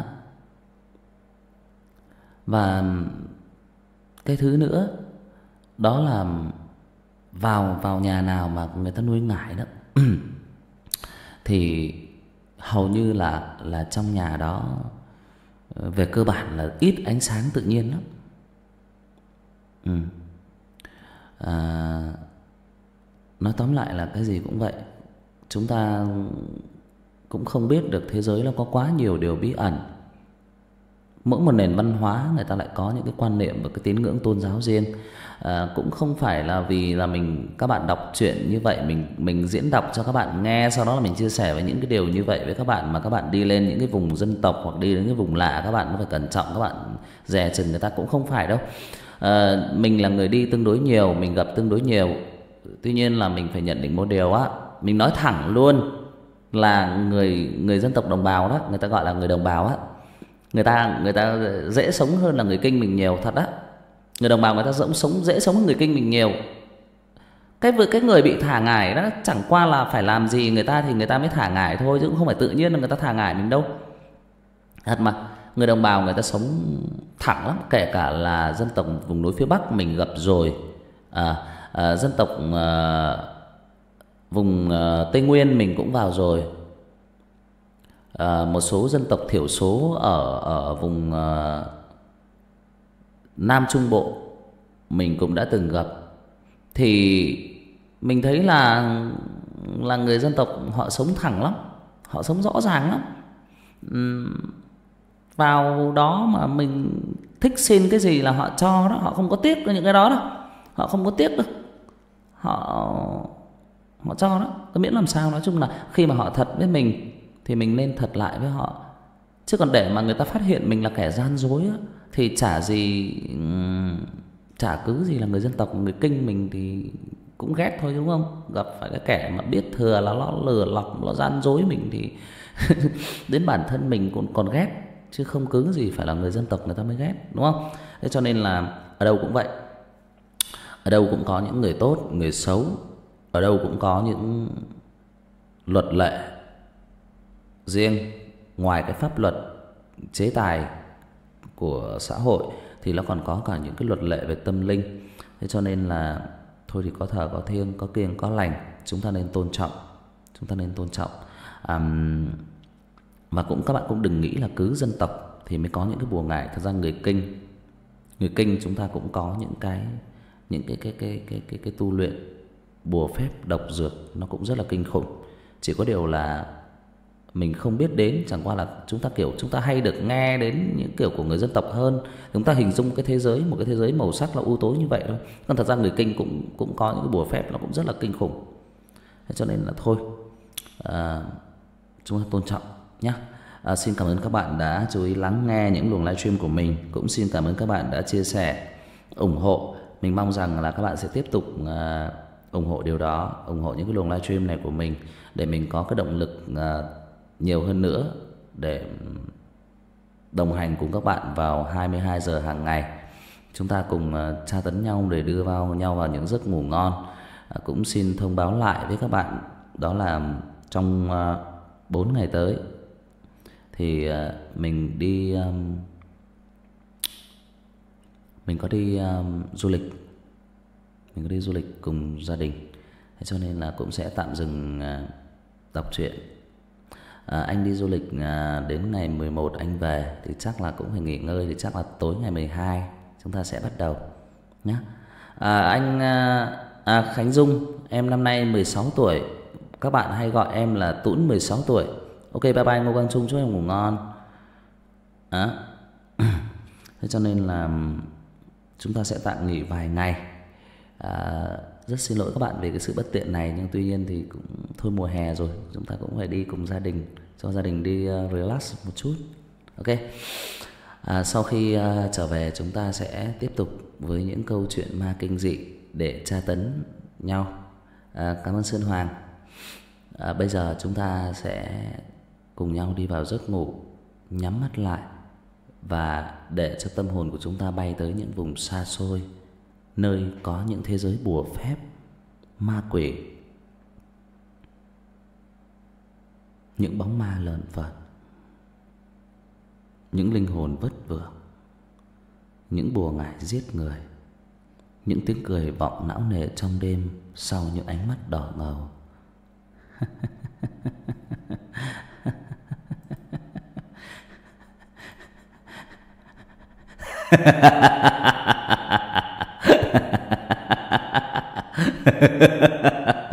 Và cái thứ nữa đó là vào nhà nào mà người ta nuôi ngải đó thì hầu như là trong nhà đó về cơ bản là ít ánh sáng tự nhiên lắm. Nói tóm lại là cái gì cũng vậy, chúng ta cũng không biết được, thế giới nó có quá nhiều điều bí ẩn. mỗi một nền văn hóa người ta lại có những cái quan niệm và cái tín ngưỡng tôn giáo riêng. Cũng không phải là vì là các bạn đọc truyện như vậy, mình diễn đọc cho các bạn nghe, sau đó là mình chia sẻ với những cái điều như vậy với các bạn, mà các bạn đi lên những cái vùng dân tộc hoặc đi đến cái vùng lạ, các bạn cũng phải cẩn trọng, các bạn dè chừng người ta, cũng không phải đâu. Mình là người đi tương đối nhiều, mình gặp tương đối nhiều. Tuy nhiên là mình phải nhận định một điều á, mình nói thẳng luôn là người dân tộc đồng bào đó, người ta gọi là người đồng bào á, người ta dễ sống hơn là người Kinh mình nhiều thật á. Người đồng bào người ta dễ sống hơn người Kinh mình nhiều. Cái người bị thả ngải đó chẳng qua là phải làm gì người ta thì người ta mới thả ngải thôi, chứ cũng không phải tự nhiên là người ta thả ngải mình đâu. Thật mà, người đồng bào người ta sống thẳng lắm, kể cả là dân tộc vùng núi phía Bắc mình gặp rồi, dân tộc vùng Tây Nguyên mình cũng vào rồi, một số dân tộc thiểu số ở vùng Nam Trung Bộ mình cũng đã từng gặp. Thì mình thấy là người dân tộc họ sống thẳng lắm, họ sống rõ ràng lắm. Vào đó mà mình thích xin cái gì là họ cho đó, họ không có tiếc những cái đó đâu, họ không có tiếc đâu, họ cho đó, có miễn làm sao. Nói chung là khi mà họ thật với mình thì mình nên thật lại với họ. Chứ còn để mà người ta phát hiện mình là kẻ gian dối á, thì chả cứ gì là người dân tộc, người Kinh mình thì cũng ghét thôi, đúng không? Gặp phải cái kẻ mà biết thừa là nó lừa lọc, nó gian dối mình thì đến bản thân mình cũng còn ghét, chứ không cứ gì phải là người dân tộc người ta mới ghét, đúng không? Thế cho nên là ở đâu cũng vậy, ở đâu cũng có những người tốt, người xấu, ở đâu cũng có những luật lệ riêng. Ngoài cái pháp luật chế tài của xã hội thì nó còn có cả những cái luật lệ về tâm linh. Thế cho nên là thôi thì có thờ có thiêng, có kiêng có lành, chúng ta nên tôn trọng, và các bạn cũng đừng nghĩ là cứ dân tộc thì mới có những cái bùa ngải. Thật ra người Kinh chúng ta cũng có những cái tu luyện bùa phép độc dược, nó cũng rất là kinh khủng. Chỉ có điều là mình không biết đến, chẳng qua là chúng ta hay được nghe đến những kiểu của người dân tộc hơn. Chúng ta hình dung một cái thế giới màu sắc là u tối như vậy thôi. Còn thật ra người Kinh cũng có những cái bùa phép nó cũng rất là kinh khủng. Thế cho nên là thôi, chúng ta tôn trọng nhé. Xin cảm ơn các bạn đã chú ý lắng nghe những luồng livestream của mình. Cũng xin cảm ơn các bạn đã chia sẻ, ủng hộ. Mình mong rằng là các bạn sẽ tiếp tục ủng hộ điều đó, ủng hộ những cái luồng livestream này của mình, để mình có cái động lực nhiều hơn nữa để đồng hành cùng các bạn vào 22 giờ hàng ngày. Chúng ta cùng tra tấn nhau để đưa nhau vào những giấc ngủ ngon. Cũng xin thông báo lại với các bạn đó là trong 4 ngày tới thì mình có đi du lịch. Mình có đi du lịch cùng gia đình. Thế cho nên là cũng sẽ tạm dừng đọc truyện. Anh đi du lịch đến ngày 11 anh về thì chắc là cũng phải nghỉ ngơi, thì chắc là tối ngày 12 chúng ta sẽ bắt đầu nhé. Anh Khánh Dung, em năm nay 16 tuổi. Các bạn hay gọi em là Tũn 16 tuổi. Ok, bye bye Ngô Quang Trung, chúc em ngủ ngon. Thế cho nên là chúng ta sẽ tạm nghỉ vài ngày. Rất xin lỗi các bạn về cái sự bất tiện này, nhưng tuy nhiên thì cũng thôi, mùa hè rồi, chúng ta cũng phải đi cùng gia đình, cho gia đình đi relax một chút. Ok. Sau khi trở về chúng ta sẽ tiếp tục với những câu chuyện ma kinh dị để tra tấn nhau. Cảm ơn Sơn Hoàng. Bây giờ chúng ta sẽ cùng nhau đi vào giấc ngủ, nhắm mắt lại và để cho tâm hồn của chúng ta bay tới những vùng xa xôi, nơi có những thế giới bùa phép, ma quỷ, những bóng ma lợn vợn, những linh hồn vất vưởng, những bùa ngải giết người, những tiếng cười vọng não nề trong đêm sau những ánh mắt đỏ ngầu. Ha ha ha ha ha.